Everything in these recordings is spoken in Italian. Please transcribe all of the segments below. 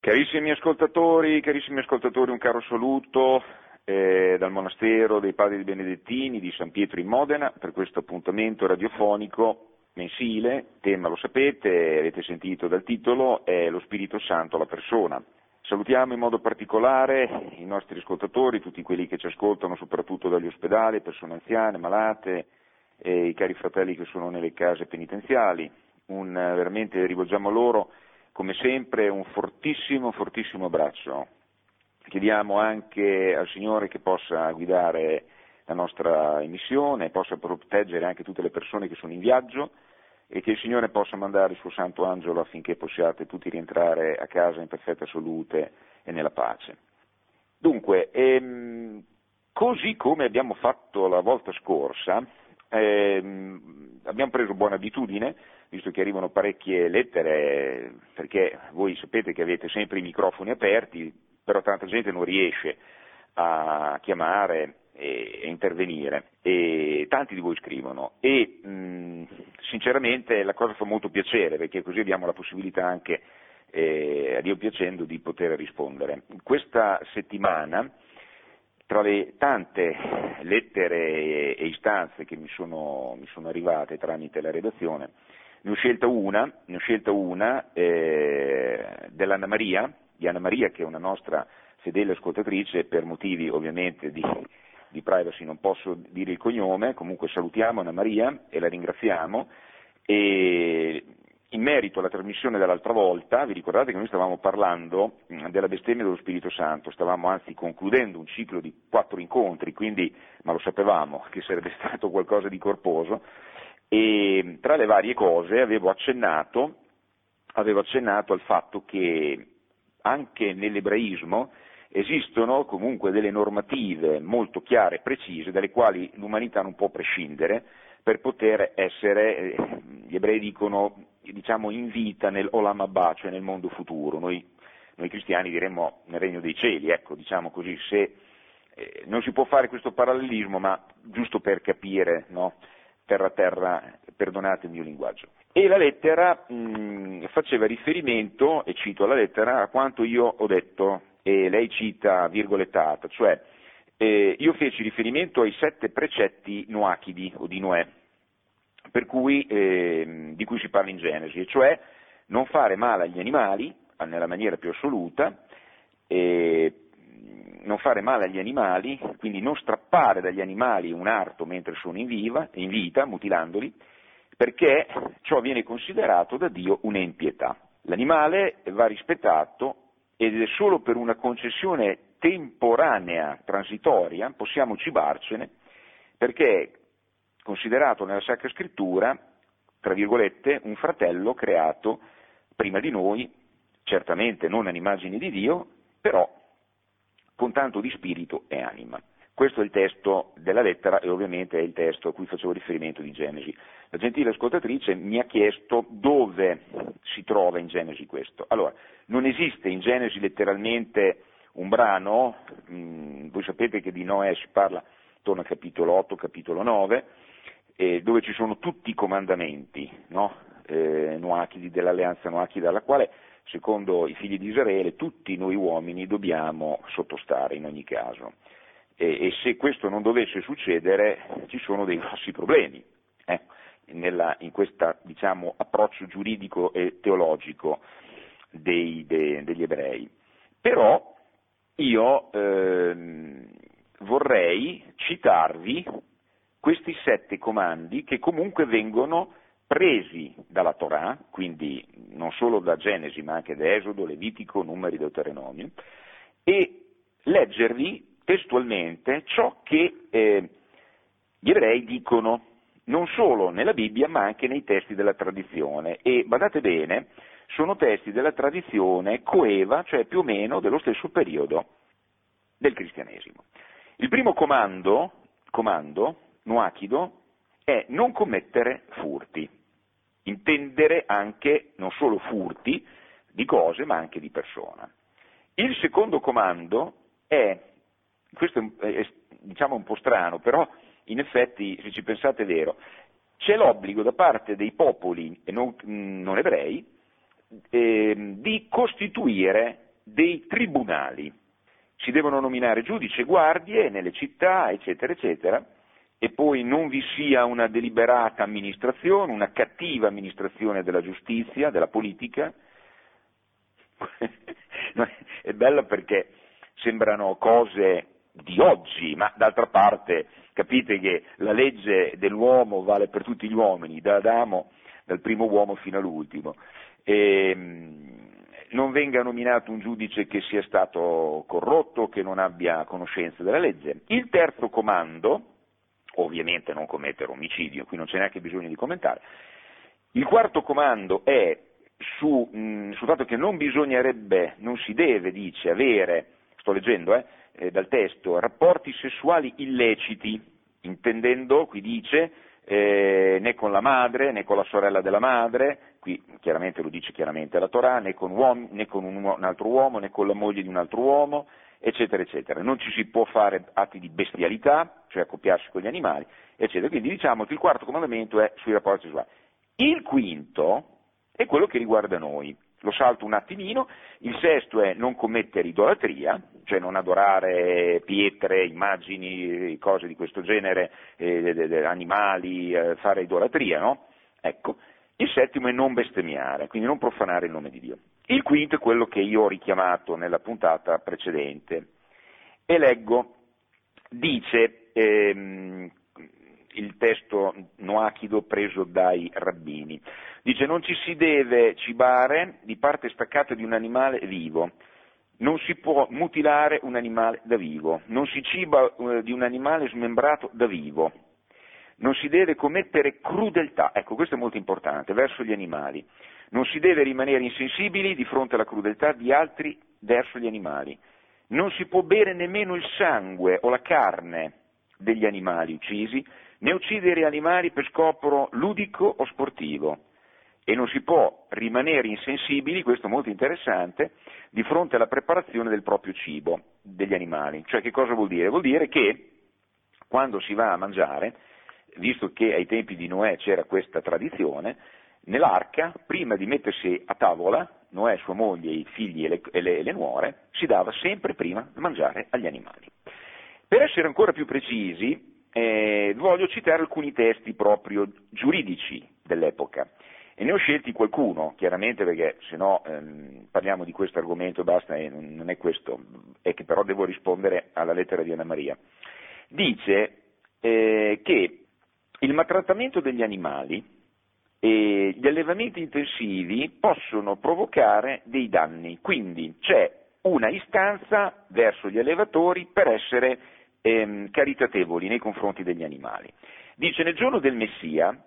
Carissimi ascoltatori, un caro saluto dal monastero dei Padri Benedettini di San Pietro in Modena per questo appuntamento radiofonico mensile. Tema, lo sapete, avete sentito dal titolo, è lo Spirito Santo, la persona. Salutiamo in modo particolare i nostri ascoltatori, tutti quelli che ci ascoltano soprattutto dagli ospedali, persone anziane, malate, e i cari fratelli che sono nelle case penitenziali. Veramente rivolgiamo a loro, come sempre, un fortissimo abbraccio. Chiediamo anche al Signore che possa guidare la nostra emissione, possa proteggere anche tutte le persone che sono in viaggio e che il Signore possa mandare il suo santo angelo affinché possiate tutti rientrare a casa in perfetta salute e nella pace. Dunque, così come abbiamo fatto la volta scorsa, abbiamo preso buona abitudine, visto che arrivano parecchie lettere, perché voi sapete che avete sempre i microfoni aperti, però tanta gente non riesce a chiamare e intervenire, e tanti di voi scrivono, e sinceramente la cosa fa molto piacere, perché così abbiamo la possibilità anche, a Dio piacendo, di poter rispondere. Questa settimana, tra le tante lettere e istanze che mi sono arrivate tramite la redazione, ne ho scelta una dell'Anna Maria, di Anna Maria, che è una nostra fedele ascoltatrice. Per motivi ovviamente di privacy non posso dire il cognome, comunque salutiamo Anna Maria e la ringraziamo. E in merito alla trasmissione dell'altra volta, vi ricordate che noi stavamo parlando della bestemmia dello Spirito Santo, stavamo anzi concludendo un ciclo di 4 incontri, quindi, ma lo sapevamo che sarebbe stato qualcosa di corposo, e tra le varie cose avevo accennato al fatto che anche nell'ebraismo esistono comunque delle normative molto chiare e precise dalle quali l'umanità non può prescindere per poter essere, gli ebrei diciamo in vita nel Olam Abba, cioè nel mondo futuro. Noi cristiani diremmo nel regno dei cieli, ecco, diciamo così, se non si può fare questo parallelismo, ma giusto per capire, no? Terra, perdonate il mio linguaggio. E la lettera faceva riferimento, e cito la lettera, a quanto io ho detto, e lei cita virgolettata, cioè io feci riferimento ai 7 precetti noachidi o di Noè, per cui, di cui si parla in Genesi, e cioè non fare male agli animali nella maniera più assoluta, non fare male agli animali, quindi non strappare dagli animali un arto mentre sono in vita, mutilandoli, perché ciò viene considerato da Dio un'impietà. L'animale va rispettato ed è solo per una concessione temporanea, transitoria, possiamo cibarcene, perché è considerato nella Sacra Scrittura, tra virgolette, un fratello creato prima di noi, certamente non all'immagine di Dio, però con tanto di spirito e anima. Questo è il testo della lettera e ovviamente è il testo a cui facevo riferimento di Genesi. La gentile ascoltatrice mi ha chiesto dove si trova in Genesi questo. Allora, non esiste in Genesi letteralmente un brano, voi sapete che di Noè si parla intorno al capitolo 8, capitolo 9, dove ci sono tutti i comandamenti, no? Noachidi, dell'alleanza noachida, alla quale, secondo i figli di Israele, tutti noi uomini dobbiamo sottostare in ogni caso. E se questo non dovesse succedere ci sono dei grossi problemi in questo, diciamo, approccio giuridico e teologico degli ebrei. Però io vorrei citarvi questi 7 comandi che comunque vengono presi dalla Torah, quindi non solo da Genesi ma anche da Esodo, Levitico, Numeri, Deuteronomio, e leggervi testualmente ciò che gli ebrei dicono, non solo nella Bibbia ma anche nei testi della tradizione, e badate bene, sono testi della tradizione coeva, cioè più o meno dello stesso periodo del cristianesimo. Il primo comando noachido è non commettere furti, intendere anche non solo furti di cose ma anche di persona. Il secondo comando questo è diciamo un po' strano, però in effetti se ci pensate è vero, c'è l'obbligo da parte dei popoli non ebrei di costituire dei tribunali. Si devono nominare giudici e guardie nelle città, eccetera, eccetera, e poi non vi sia una deliberata amministrazione, una cattiva amministrazione della giustizia, della politica. È bella perché sembrano cose di oggi, ma d'altra parte capite che la legge dell'uomo vale per tutti gli uomini, da Adamo, dal primo uomo fino all'ultimo. Non venga nominato un giudice che sia stato corrotto, che non abbia conoscenza della legge. Il terzo comando, ovviamente non commettere omicidio, qui non c'è neanche bisogno di commentare. Il quarto comando è sul fatto che non bisognerebbe, non si deve, dice, avere, sto leggendo dal testo, rapporti sessuali illeciti, intendendo, qui dice, né con la madre, né con la sorella della madre, qui chiaramente lo dice chiaramente la Torah, né con un altro uomo, né con la moglie di un altro uomo, eccetera, eccetera. Non ci si può fare atti di bestialità, cioè accoppiarsi con gli animali, eccetera. Quindi diciamo che il quarto comandamento è sui rapporti sessuali. Il quinto è quello che riguarda noi. Lo salto un attimino. Il sesto è non commettere idolatria, cioè non adorare pietre, immagini, cose di questo genere, animali, fare idolatria, no? Ecco. Il settimo è non bestemmiare, quindi non profanare il nome di Dio. Il quinto è quello che io ho richiamato nella puntata precedente. E leggo, dice il testo noachido preso dai rabbini, dice non ci si deve cibare di parte staccata di un animale vivo, non si può mutilare un animale da vivo, non si ciba di un animale smembrato da vivo, non si deve commettere crudeltà, ecco questo è molto importante, verso gli animali, non si deve rimanere insensibili di fronte alla crudeltà di altri verso gli animali, non si può bere nemmeno il sangue o la carne degli animali uccisi, né uccidere animali per scopo ludico o sportivo, e non si può rimanere insensibili, questo è molto interessante, di fronte alla preparazione del proprio cibo, degli animali. Cioè che cosa vuol dire? Vuol dire che quando si va a mangiare, visto che ai tempi di Noè c'era questa tradizione, nell'arca, prima di mettersi a tavola, Noè, sua moglie, i figli e le nuore, si dava sempre prima da mangiare agli animali. Per essere ancora più precisi, voglio citare alcuni testi proprio giuridici dell'epoca, e ne ho scelti qualcuno, chiaramente perché se no parliamo di questo argomento e basta, e non è questo, è che però devo rispondere alla lettera di Anna Maria. Dice che il maltrattamento degli animali e gli allevamenti intensivi possono provocare dei danni, quindi c'è una istanza verso gli allevatori per essere caritatevoli nei confronti degli animali. Dice nel giorno del Messia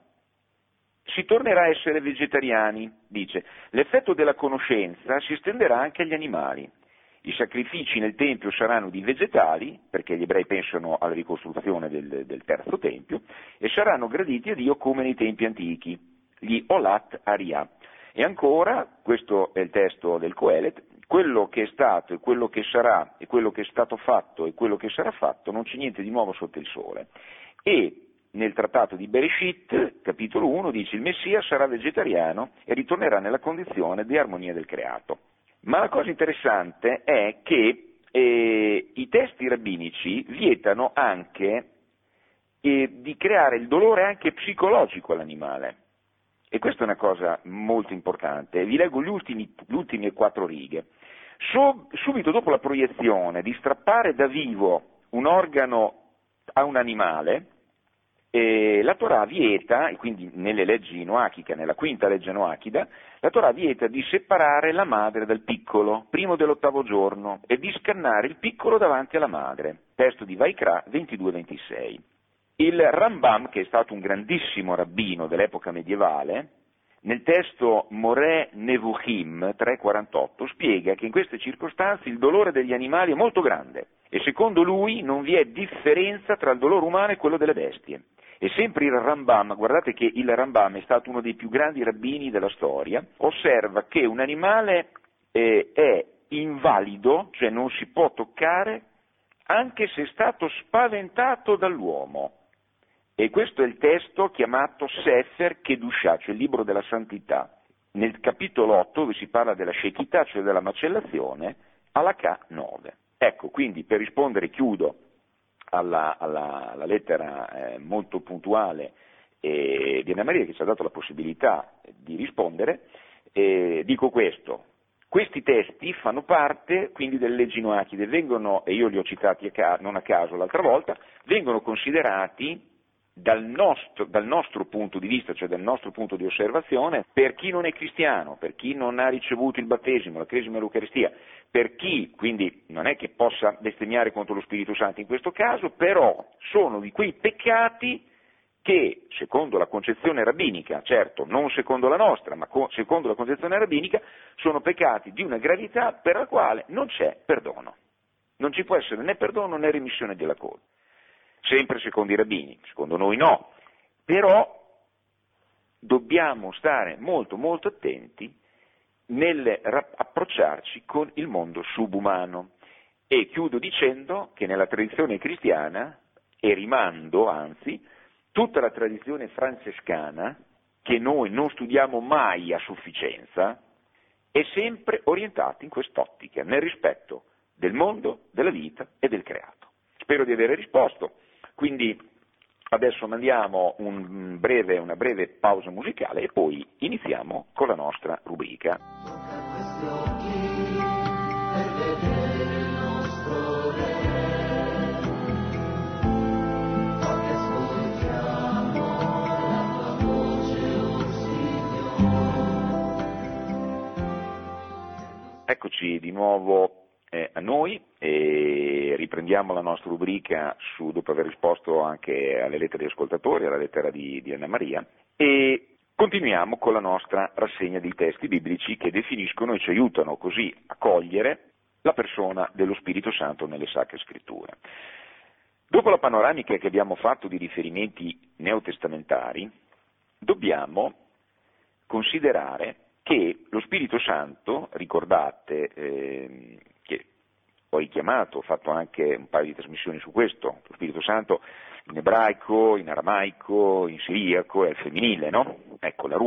si tornerà a essere vegetariani, dice l'effetto della conoscenza si estenderà anche agli animali. I sacrifici nel Tempio saranno di vegetali, perché gli ebrei pensano alla ricostruzione del terzo Tempio, e saranno graditi a Dio come nei tempi antichi, gli Olat Aria. E ancora, questo è il testo del Coelet, quello che è stato e quello che sarà e quello che è stato fatto e quello che sarà fatto, non c'è niente di nuovo sotto il sole. E nel trattato di Bereshit, capitolo 1, dice il Messia sarà vegetariano e ritornerà nella condizione di armonia del creato. Ma la cosa interessante è che i testi rabbinici vietano anche di creare il dolore anche psicologico all'animale. E questa è una cosa molto importante. Vi leggo le ultime 4 righe. Subito dopo la proiezione di strappare da vivo un organo a un animale, la Torah vieta, e quindi nelle leggi noachiche, nella quinta legge noachida, la Torah vieta di separare la madre dal piccolo, primo dell'8° giorno, e di scannare il piccolo davanti alla madre. Testo di Vaikra 22-26. Il Rambam, che è stato un grandissimo rabbino dell'epoca medievale, nel testo Moreh Nevuchim 3,48 spiega che in queste circostanze il dolore degli animali è molto grande e secondo lui non vi è differenza tra il dolore umano e quello delle bestie. E sempre il Rambam, guardate che il Rambam è stato uno dei più grandi rabbini della storia, osserva che un animale è invalido, cioè non si può toccare, anche se è stato spaventato dall'uomo. E questo è il testo chiamato Sefer Kedushah, cioè il libro della santità. Nel capitolo 8, dove si parla della shechità, cioè della macellazione, alla K9. Ecco, quindi per rispondere chiudo alla lettera molto puntuale di Anna Maria, che ci ha dato la possibilità di rispondere, dico questo: questi testi fanno parte quindi delle leggi noachide, vengono, e io li ho citati non a caso l'altra volta, vengono considerati dal nostro punto di vista, cioè dal nostro punto di osservazione, per chi non è cristiano, per chi non ha ricevuto il battesimo, la cresima e l'Eucaristia, per chi quindi non è che possa bestemmiare contro lo Spirito Santo in questo caso, però sono di quei peccati che, secondo la concezione rabbinica, certo non secondo la nostra, ma secondo la concezione rabbinica, sono peccati di una gravità per la quale non c'è perdono. Non ci può essere né perdono né remissione della colpa. Sempre secondo i rabbini, secondo noi no, però dobbiamo stare molto molto attenti nell'approcciarci con il mondo subumano. E chiudo dicendo che nella tradizione cristiana, e rimando anzi, tutta la tradizione francescana, che noi non studiamo mai a sufficienza, è sempre orientata in quest'ottica, nel rispetto del mondo, della vita e del creato. Spero di aver risposto, quindi adesso mandiamo una breve pausa musicale e poi iniziamo con la nostra rubrica. Eccoci di nuovo a noi e riprendiamo la nostra rubrica dopo aver risposto anche alle lettere di ascoltatori, alla lettera di Anna Maria, e continuiamo con la nostra rassegna dei testi biblici che definiscono e ci aiutano così a cogliere la persona dello Spirito Santo nelle Sacre Scritture. Dopo la panoramica che abbiamo fatto di riferimenti neotestamentari, dobbiamo considerare che lo Spirito Santo, ricordate che ho richiamato, ho fatto anche un paio di trasmissioni su questo, lo Spirito Santo in ebraico, in aramaico, in siriaco è il femminile, no? Ecco, la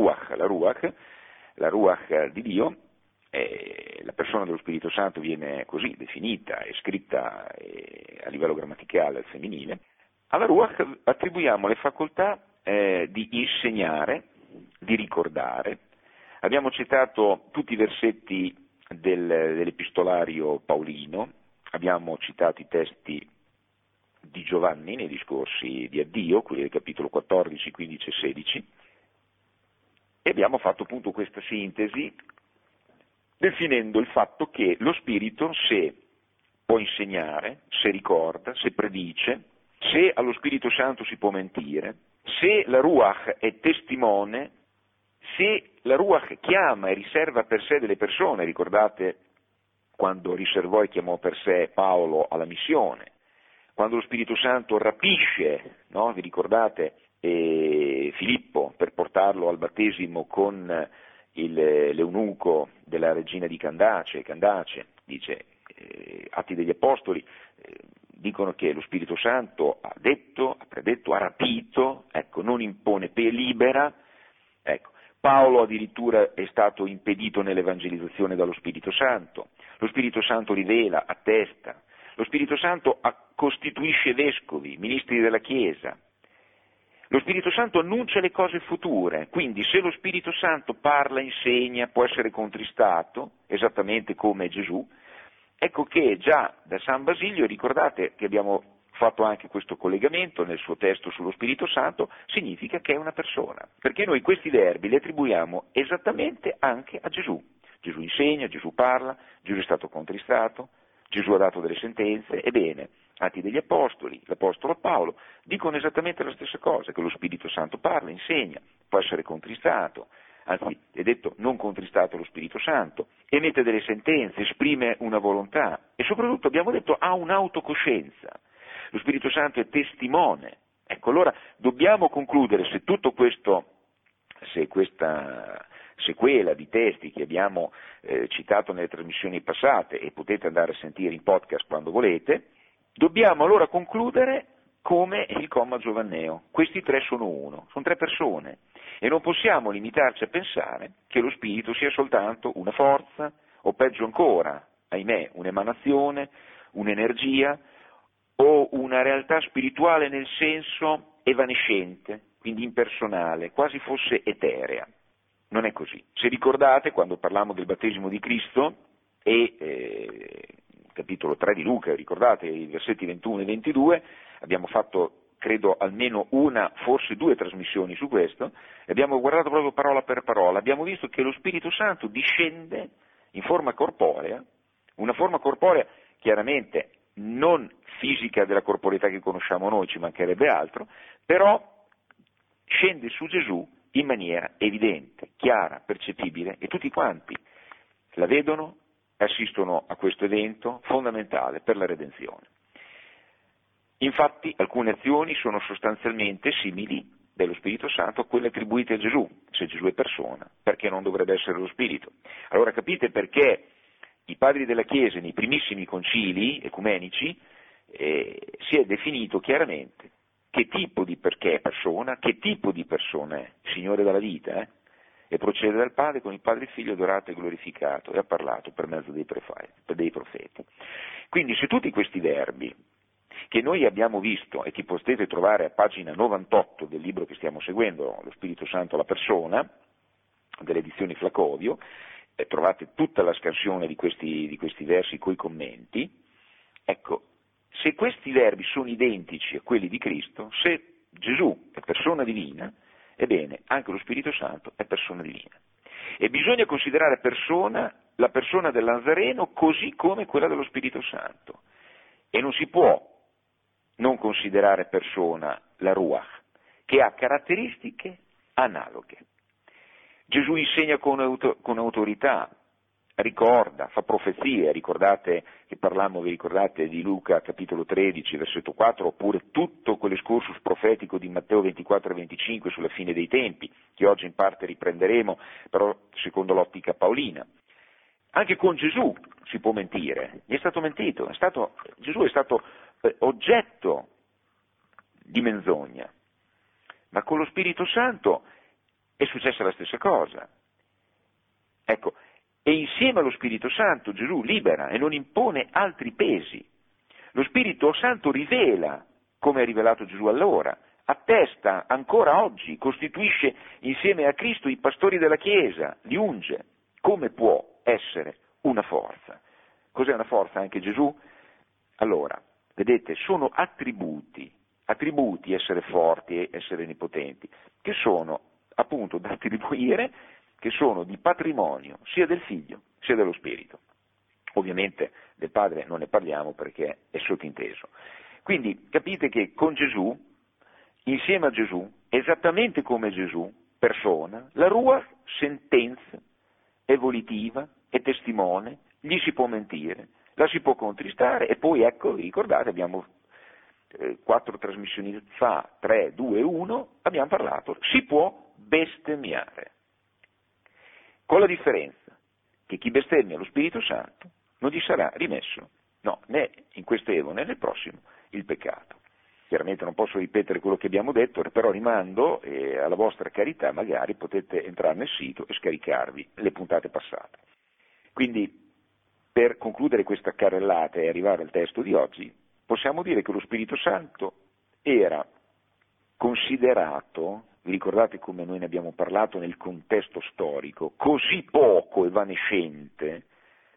Ruach di Dio, la persona dello Spirito Santo viene così definita e scritta a livello grammaticale al femminile. Alla Ruach attribuiamo le facoltà di insegnare, di ricordare. Abbiamo citato tutti i versetti dell'epistolario paolino, abbiamo citato i testi di Giovanni nei discorsi di addio, quelli del capitolo 14, 15 e 16, e abbiamo fatto appunto questa sintesi definendo il fatto che lo Spirito, se può insegnare, se ricorda, se predice, se allo Spirito Santo si può mentire, se la Ruach è testimone, se la Ruach chiama e riserva per sé delle persone, ricordate quando riservò e chiamò per sé Paolo alla missione, quando lo Spirito Santo rapisce, no? Vi ricordate Filippo per portarlo al battesimo con l'eunuco della regina di Candace, dice, Atti degli Apostoli, dicono che lo Spirito Santo ha detto, ha predetto, ha rapito, ecco, non impone, libera, ecco. Paolo addirittura è stato impedito nell'evangelizzazione dallo Spirito Santo, lo Spirito Santo rivela, attesta, lo Spirito Santo costituisce vescovi, ministri della Chiesa, lo Spirito Santo annuncia le cose future, quindi se lo Spirito Santo parla, insegna, può essere contristato, esattamente come Gesù, ecco che già da San Basilio, ricordate che abbiamo fatto anche questo collegamento nel suo testo sullo Spirito Santo, significa che è una persona, perché noi questi verbi li attribuiamo esattamente anche a Gesù. Gesù insegna, Gesù parla, Gesù è stato contristato, Gesù ha dato delle sentenze, ebbene, Atti degli Apostoli, l'Apostolo Paolo, dicono esattamente la stessa cosa, che lo Spirito Santo parla, insegna, può essere contristato, anzi è detto non contristato lo Spirito Santo, emette delle sentenze, esprime una volontà e soprattutto abbiamo detto ha un'autocoscienza. Lo Spirito Santo è testimone. Ecco, allora dobbiamo concludere se tutto questo, se questa sequela di testi che abbiamo citato nelle trasmissioni passate e potete andare a sentire in podcast quando volete, dobbiamo allora concludere come il comma giovanneo. Questi tre sono uno, sono tre persone e non possiamo limitarci a pensare che lo Spirito sia soltanto una forza o peggio ancora, ahimè, un'emanazione, un'energia o una realtà spirituale nel senso evanescente, quindi impersonale, quasi fosse eterea. Non è così. Se ricordate, quando parlammo del battesimo di Cristo e capitolo 3 di Luca, ricordate i versetti 21 e 22, abbiamo fatto, credo, almeno una, forse due trasmissioni su questo, e abbiamo guardato proprio parola per parola, abbiamo visto che lo Spirito Santo discende in forma corporea, una forma corporea chiaramente non fisica della corporeità che conosciamo noi, ci mancherebbe altro, però scende su Gesù in maniera evidente, chiara, percepibile, e tutti quanti la vedono, assistono a questo evento fondamentale per la redenzione. Infatti alcune azioni sono sostanzialmente simili dello Spirito Santo a quelle attribuite a Gesù. Se Gesù è persona, perché non dovrebbe essere lo Spirito? Allora capite perché i padri della Chiesa nei primissimi concili ecumenici si è definito chiaramente che tipo di perché è persona, che tipo di persona è, Signore della vita, e procede dal Padre con il Padre e il Figlio adorato e glorificato, e ha parlato per mezzo dei profeti. Quindi se tutti questi verbi che noi abbiamo visto e che potete trovare a pagina 98 del libro che stiamo seguendo, Lo Spirito Santo alla persona, delle edizioni Flacovio, trovate tutta la scansione di questi versi coi commenti, ecco, se questi verbi sono identici a quelli di Cristo, se Gesù è persona divina, ebbene anche lo Spirito Santo è persona divina. E bisogna considerare persona la persona del Nazareno così come quella dello Spirito Santo. E non si può non considerare persona la Ruach, che ha caratteristiche analoghe. Gesù insegna con autorità, ricorda, fa profezie, ricordate che parlammo, vi ricordate di Luca capitolo 13, versetto 4, oppure tutto quell'escursus profetico di Matteo 24 e 25 sulla fine dei tempi, che oggi in parte riprenderemo, però secondo l'ottica paolina. Anche con Gesù si può mentire, gli è stato mentito, Gesù è stato oggetto di menzogna, ma con lo Spirito Santo è successa la stessa cosa. Ecco, e insieme allo Spirito Santo Gesù libera e non impone altri pesi. Lo Spirito Santo rivela, come ha rivelato Gesù allora, attesta ancora oggi, costituisce insieme a Cristo i pastori della Chiesa, li unge. Come può essere una forza? Cos'è una forza anche Gesù? Allora, vedete, sono attributi essere forti e essere onnipotenti, che sono appunto da attribuire, che sono di patrimonio sia del Figlio sia dello Spirito. Ovviamente del Padre non ne parliamo perché è sottinteso. Quindi capite che con Gesù, insieme a Gesù, esattamente come Gesù, persona, la Ruach sentenza, è volitiva, è testimone, gli si può mentire, la si può contristare e poi ecco, ricordate, abbiamo 4 trasmissioni fa, 3, 2, 1, abbiamo parlato, si può bestemmiare. Con la differenza che chi bestemmia lo Spirito Santo non gli sarà rimesso, no, né in questo evo né nel prossimo, il peccato. Chiaramente non posso ripetere quello che abbiamo detto, però rimando alla vostra carità, magari potete entrare nel sito e scaricarvi le puntate passate. Quindi, per concludere questa carrellata e arrivare al testo di oggi, possiamo dire che lo Spirito Santo era considerato, vi ricordate come noi ne abbiamo parlato nel contesto storico, così poco evanescente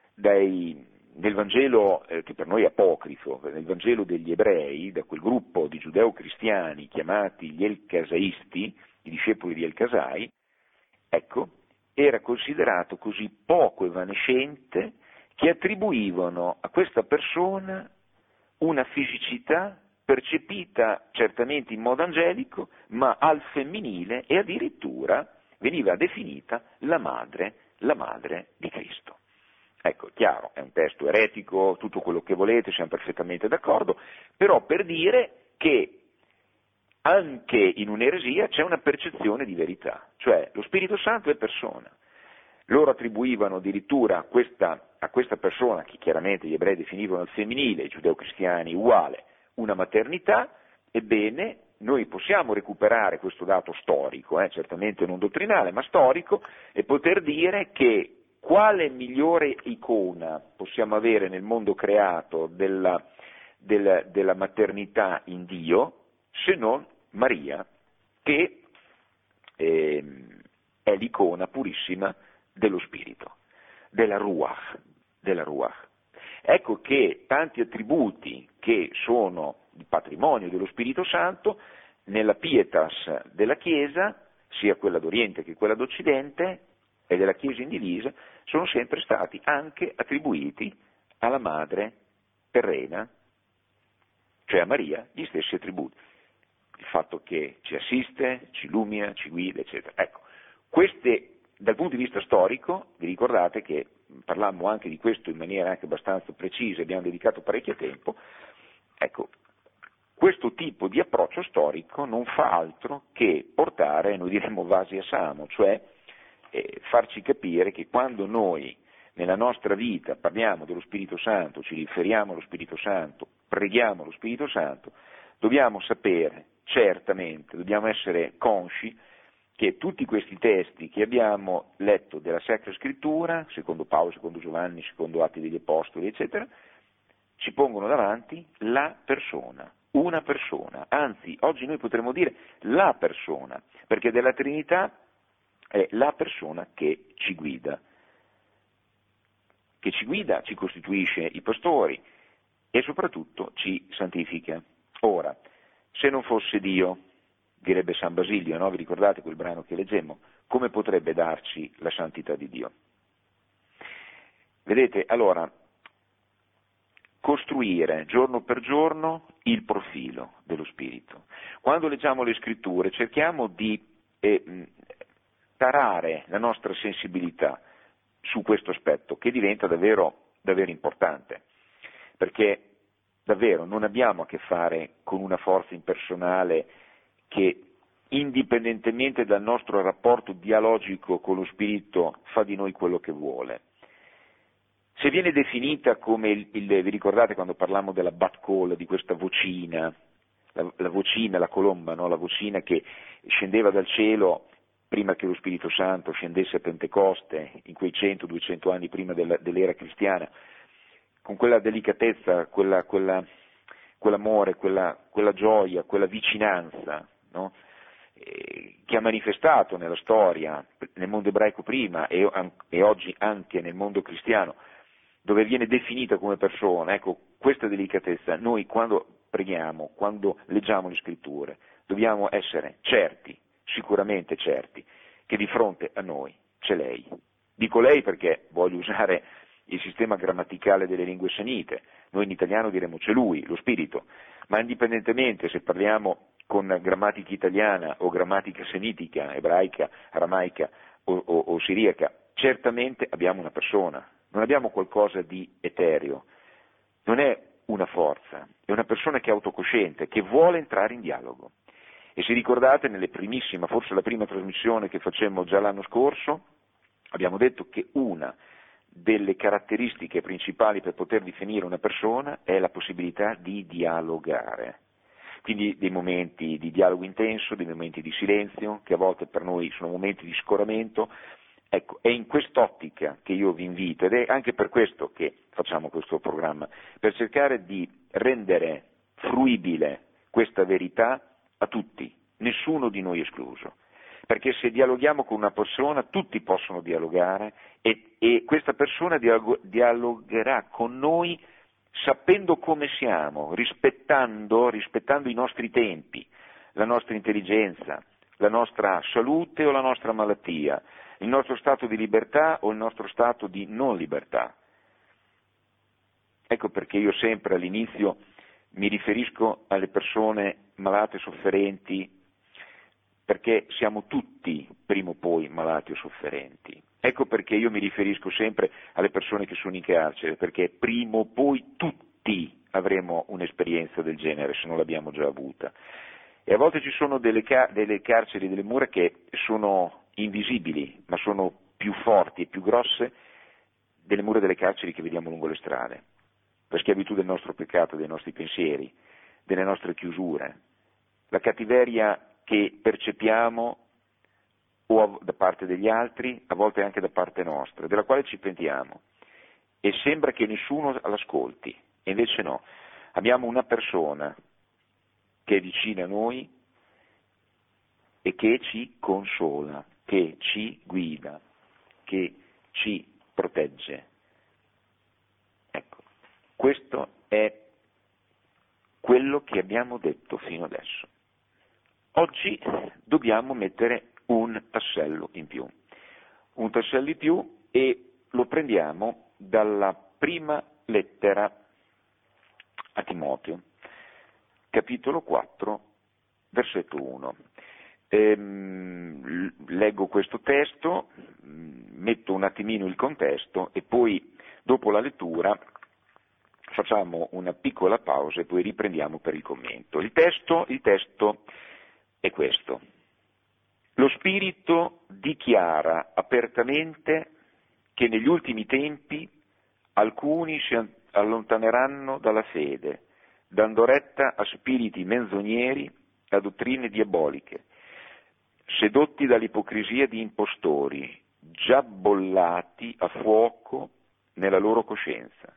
nel Vangelo, che per noi è apocrifo, nel Vangelo degli ebrei, da quel gruppo di giudeo-cristiani chiamati gli Elcasaisti, i discepoli di Elcasai, ecco, era considerato così poco evanescente che attribuivano a questa persona una fisicità percepita certamente in modo angelico, ma al femminile, e addirittura veniva definita la madre di Cristo. Ecco, chiaro, è un testo eretico, tutto quello che volete, siamo perfettamente d'accordo, però per dire che anche in un'eresia c'è una percezione di verità, cioè lo Spirito Santo è persona. Loro attribuivano addirittura a questa persona, che chiaramente gli ebrei definivano al femminile, i giudeo-cristiani uguale, una maternità. Ebbene, noi possiamo recuperare questo dato storico, certamente non dottrinale, ma storico, e poter dire che quale migliore icona possiamo avere nel mondo creato della maternità in Dio se non Maria, che è l'icona purissima dello Spirito, della Ruach. Ecco che tanti attributi che sono il patrimonio dello Spirito Santo, nella pietas della Chiesa, sia quella d'Oriente che quella d'Occidente, e della Chiesa indivisa, sono sempre stati anche attribuiti alla Madre terrena, cioè a Maria, gli stessi attributi. Il fatto che ci assiste, ci illumina, ci guida, eccetera. Ecco, queste, dal punto di vista storico, vi ricordate che parlammo anche di questo in maniera anche abbastanza precisa, abbiamo dedicato parecchio tempo, ecco, questo tipo di approccio storico non fa altro che portare, noi diremmo vasi a Samo, cioè farci capire che quando noi nella nostra vita parliamo dello Spirito Santo, ci riferiamo allo Spirito Santo, preghiamo lo Spirito Santo, dobbiamo sapere certamente, dobbiamo essere consci che tutti questi testi che abbiamo letto della Sacra Scrittura, secondo Paolo, secondo Giovanni, secondo Atti degli Apostoli, eccetera, ci pongono davanti la persona, una persona, anzi oggi noi potremmo dire la persona, perché della Trinità è la persona che ci guida, ci costituisce i pastori e soprattutto ci santifica. Ora, se non fosse Dio, direbbe San Basilio, no? Vi ricordate quel brano che leggemmo? Come potrebbe darci la santità di Dio? Vedete, allora, costruire giorno per giorno il profilo dello Spirito. Quando leggiamo le Scritture cerchiamo di tarare la nostra sensibilità su questo aspetto, che diventa davvero importante, perché davvero non abbiamo a che fare con una forza impersonale che, indipendentemente dal nostro rapporto dialogico con lo Spirito, fa di noi quello che vuole. Se viene definita come vi ricordate quando parlammo della bat call, di questa vocina, la vocina, la colomba, no? La vocina che scendeva dal cielo prima che lo Spirito Santo scendesse a Pentecoste, in quei 100-200 anni prima dell'era cristiana, con quella delicatezza, quell'amore, quella gioia, quella vicinanza, no? Che ha manifestato nella storia, nel mondo ebraico prima e oggi anche nel mondo cristiano, dove viene definita come persona. Ecco, questa delicatezza, noi quando preghiamo, quando leggiamo le Scritture, dobbiamo essere certi, sicuramente certi, che di fronte a noi c'è lei. Dico lei perché voglio usare il sistema grammaticale delle lingue semite, noi in italiano diremo c'è lui, lo Spirito, ma indipendentemente se parliamo con grammatica italiana o grammatica semitica, ebraica, aramaica o siriaca, certamente abbiamo una persona, non abbiamo qualcosa di etereo, non è una forza, è una persona che è autocosciente, che vuole entrare in dialogo. E se ricordate, nelle primissime, forse la prima trasmissione che facemmo già l'anno scorso, abbiamo detto che una delle caratteristiche principali per poter definire una persona è la possibilità di dialogare. Quindi dei momenti di dialogo intenso, dei momenti di silenzio, che a volte per noi sono momenti di scoramento. Ecco, è in quest'ottica che io vi invito, ed è anche per questo che facciamo questo programma, per cercare di rendere fruibile questa verità a tutti, nessuno di noi escluso. Perché se dialoghiamo con una persona, tutti possono dialogare e questa persona dialogherà con noi sapendo come siamo, rispettando i nostri tempi, la nostra intelligenza, la nostra salute o la nostra malattia, il nostro stato di libertà o il nostro stato di non libertà. Ecco perché io sempre all'inizio mi riferisco alle persone malate e sofferenti, perché siamo tutti prima o poi malati o sofferenti. Ecco perché io mi riferisco sempre alle persone che sono in carcere, perché prima o poi tutti avremo un'esperienza del genere, se non l'abbiamo già avuta. E a volte ci sono delle carceri, delle mura che sono invisibili, ma sono più forti e più grosse delle mura delle carceri che vediamo lungo le strade, per schiavitù del nostro peccato, dei nostri pensieri, delle nostre chiusure. La cattiveria che percepiamo o da parte degli altri, a volte anche da parte nostra, della quale ci pentiamo. E sembra che nessuno l'ascolti, e invece no. Abbiamo una persona che è vicina a noi e che ci consola, che ci guida, che ci protegge. Ecco, questo è quello che abbiamo detto fino adesso. Oggi dobbiamo mettere un tassello in più, e lo prendiamo dalla prima lettera a Timoteo, capitolo 4, versetto 1. Leggo questo testo, metto un attimino il contesto e poi dopo la lettura facciamo una piccola pausa e poi riprendiamo per il commento. Il testo è questo. Lo Spirito dichiara apertamente che negli ultimi tempi alcuni si allontaneranno dalla fede, dando retta a spiriti menzogneri, a dottrine diaboliche, sedotti dall'ipocrisia di impostori, già bollati a fuoco nella loro coscienza,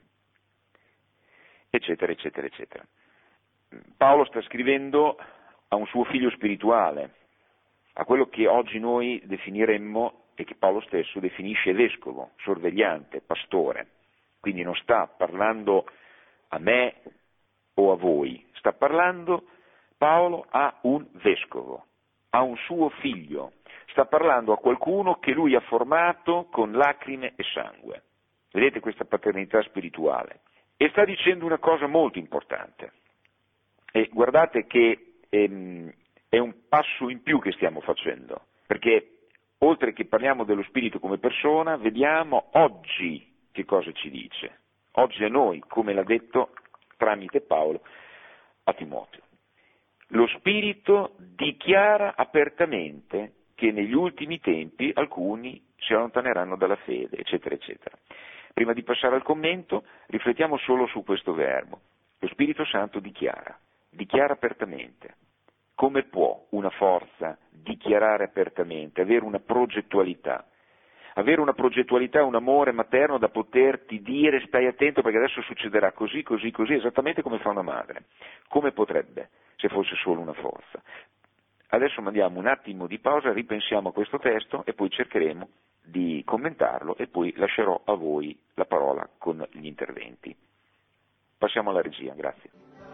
eccetera, eccetera, eccetera. Paolo sta scrivendo a un suo figlio spirituale, a quello che oggi noi definiremmo, e che Paolo stesso definisce vescovo, sorvegliante, pastore. Quindi non sta parlando a me o a voi, sta parlando Paolo a un vescovo, a un suo figlio, sta parlando a qualcuno che lui ha formato con lacrime e sangue. Vedete questa paternità spirituale? E sta dicendo una cosa molto importante. E guardate che è un passo in più che stiamo facendo, perché oltre che parliamo dello Spirito come persona, vediamo oggi che cosa ci dice. Oggi a noi, come l'ha detto tramite Paolo a Timoteo. Lo Spirito dichiara apertamente che negli ultimi tempi alcuni si allontaneranno dalla fede, eccetera, eccetera. Prima di passare al commento, riflettiamo solo su questo verbo. Lo Spirito Santo dichiara apertamente. Come può una forza dichiarare apertamente, avere una progettualità, un amore materno da poterti dire stai attento perché adesso succederà così, così, così, esattamente come fa una madre? Come potrebbe se fosse solo una forza? Adesso mandiamo un attimo di pausa, ripensiamo a questo testo e poi cercheremo di commentarlo e poi lascerò a voi la parola con gli interventi. Passiamo alla regia, grazie.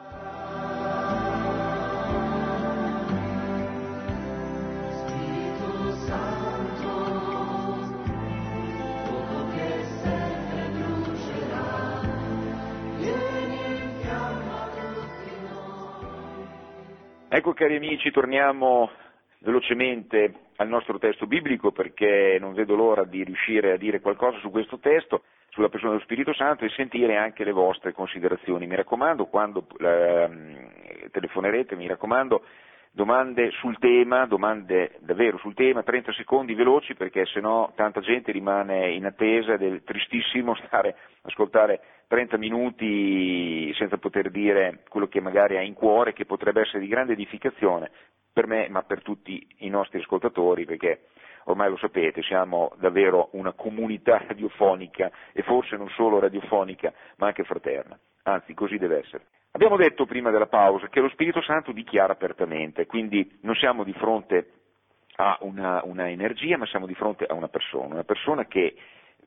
Ecco cari amici, torniamo velocemente al nostro testo biblico perché non vedo l'ora di riuscire a dire qualcosa su questo testo, sulla persona dello Spirito Santo e sentire anche le vostre considerazioni. Mi raccomando, quando telefonerete, mi raccomando, domande sul tema, domande davvero sul tema, 30 secondi veloci perché sennò tanta gente rimane in attesa ed è tristissimo ascoltare 30 minuti senza poter dire quello che magari ha in cuore, che potrebbe essere di grande edificazione per me ma per tutti i nostri ascoltatori, perché ormai lo sapete, siamo davvero una comunità radiofonica e forse non solo radiofonica ma anche fraterna, anzi così deve essere. Abbiamo detto prima della pausa che lo Spirito Santo dichiara apertamente, quindi non siamo di fronte a una energia ma siamo di fronte a una persona che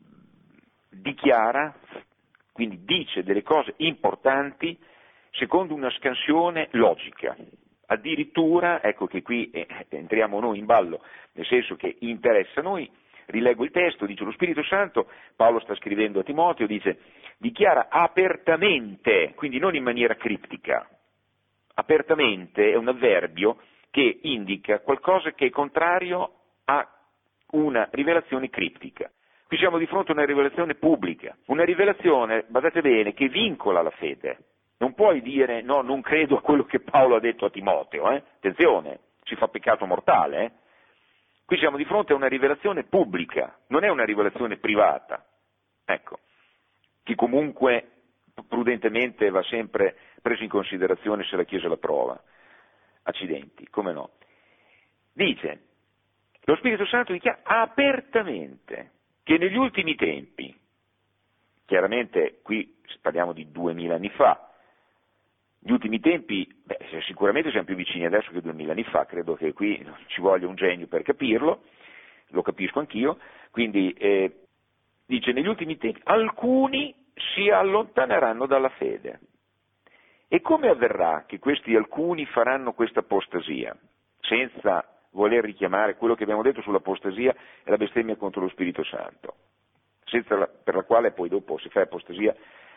dichiara, quindi dice delle cose importanti secondo una scansione logica. Addirittura, ecco che qui entriamo noi in ballo, nel senso che interessa a noi, rileggo il testo, dice lo Spirito Santo, Paolo sta scrivendo a Timoteo, dice, dichiara apertamente, quindi non in maniera criptica, apertamente è un avverbio che indica qualcosa che è contrario a una rivelazione criptica. Qui siamo di fronte a una rivelazione pubblica, una rivelazione, badate bene, che vincola la fede. Non puoi dire no, non credo a quello che Paolo ha detto a Timoteo, attenzione, si fa peccato mortale. Qui siamo di fronte a una rivelazione pubblica, non è una rivelazione privata. Ecco, che comunque prudentemente va sempre preso in considerazione se la Chiesa la prova. Accidenti, come no. Dice, Lo Spirito Santo dichiara apertamente che negli ultimi tempi, chiaramente qui parliamo di 2000 anni fa, gli ultimi tempi, sicuramente siamo più vicini adesso che 2000 anni fa, credo che qui ci voglia un genio per capirlo, lo capisco anch'io, quindi dice negli ultimi tempi alcuni si allontaneranno dalla fede. E come avverrà che questi alcuni faranno questa apostasia? Senza voler richiamare quello che abbiamo detto sull'apostasia e la bestemmia contro lo Spirito Santo, per la quale poi dopo se fai apostasia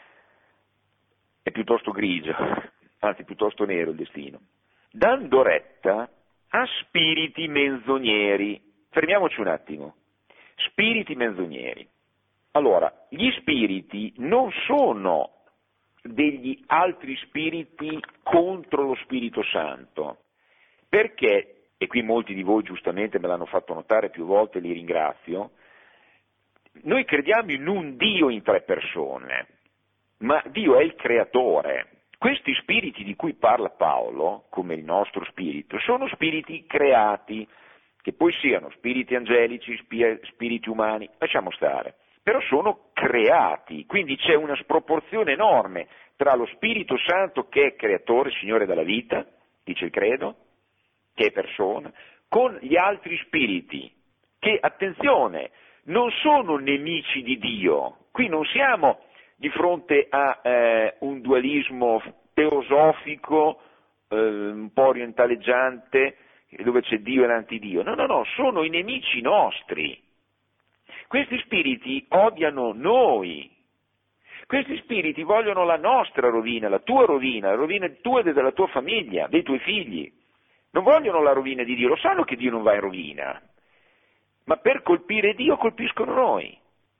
è piuttosto grigio, anzi piuttosto nero il destino. Dando retta a spiriti menzogneri. Fermiamoci un attimo. Spiriti menzogneri. Allora, gli spiriti non sono degli altri spiriti contro lo Spirito Santo, perché, e qui molti di voi giustamente me l'hanno fatto notare più volte, li ringrazio, noi crediamo in un Dio in tre persone, ma Dio è il creatore. Questi spiriti di cui parla Paolo, come il nostro spirito, sono spiriti creati, che poi siano spiriti angelici, spiriti umani, lasciamo stare, però sono creati, quindi c'è una sproporzione enorme tra lo Spirito Santo che è creatore, Signore della vita, dice il credo, che è persona, con gli altri spiriti, che, attenzione, non sono nemici di Dio, qui non siamo di fronte a un dualismo teosofico, un po' orientaleggiante, dove c'è Dio e l'antidio. No, sono i nemici nostri. Questi spiriti odiano noi. Questi spiriti vogliono la nostra rovina, la rovina tua e della tua famiglia, dei tuoi figli. Non vogliono la rovina di Dio, lo sanno che Dio non va in rovina, ma per colpire Dio colpiscono noi.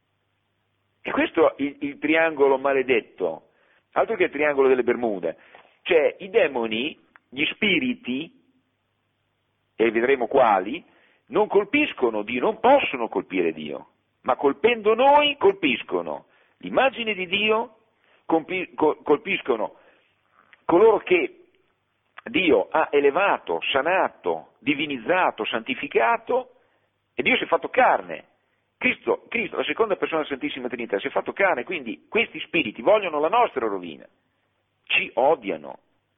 E questo è il triangolo maledetto, altro che il triangolo delle Bermude. Cioè i demoni, gli spiriti, e vedremo quali, non colpiscono Dio, non possono colpire Dio, ma colpendo noi colpiscono l'immagine di Dio, colpiscono coloro che Dio ha elevato, sanato, divinizzato, santificato, e Dio si è fatto carne. Cristo, la seconda persona della Santissima Trinità, si è fatto carne, quindi questi spiriti vogliono la nostra rovina, ci odiano.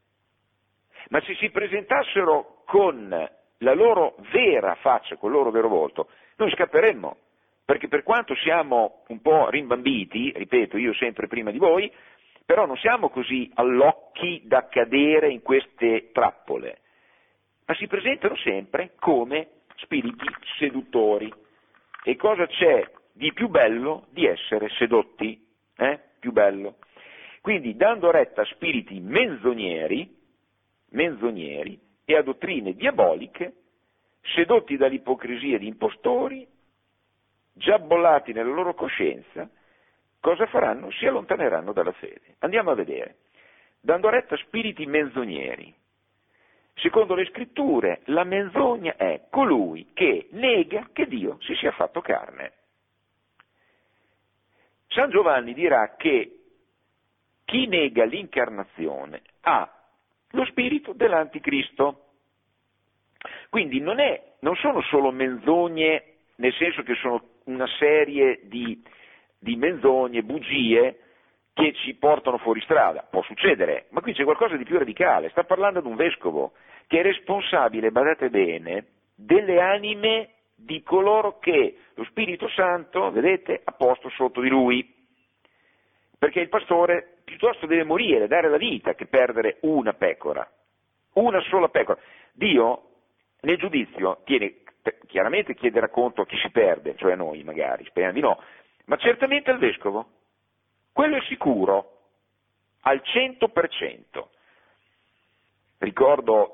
Ma se si presentassero con la loro vera faccia, con il loro vero volto, noi scapperemmo, perché per quanto siamo un po' rimbambiti, ripeto, io sempre prima di voi, però non siamo così all'occhi da cadere in queste trappole, ma si presentano sempre come spiriti seduttori. E cosa c'è di più bello di essere sedotti? Più bello. Quindi dando retta a spiriti menzogneri e a dottrine diaboliche, sedotti dall'ipocrisia di impostori, già bollati nella loro coscienza, cosa faranno? Si allontaneranno dalla fede. Andiamo a vedere. Dando retta a spiriti menzogneri. Secondo le scritture, la menzogna è colui che nega che Dio si sia fatto carne. San Giovanni dirà che chi nega l'incarnazione ha lo spirito dell'anticristo. Quindi non sono solo menzogne, nel senso che sono una serie di menzogne, bugie, che ci portano fuori strada. Può succedere, ma qui c'è qualcosa di più radicale. Sta parlando di un vescovo che è responsabile, badate bene, delle anime di coloro che lo Spirito Santo, vedete, ha posto sotto di lui. Perché il pastore piuttosto deve morire, dare la vita, che perdere una pecora. Una sola pecora. Dio, nel giudizio, chiaramente chiederà conto a chi si perde, cioè a noi magari, speriamo di no, ma certamente al vescovo. Quello è sicuro, al 100%. Ricordo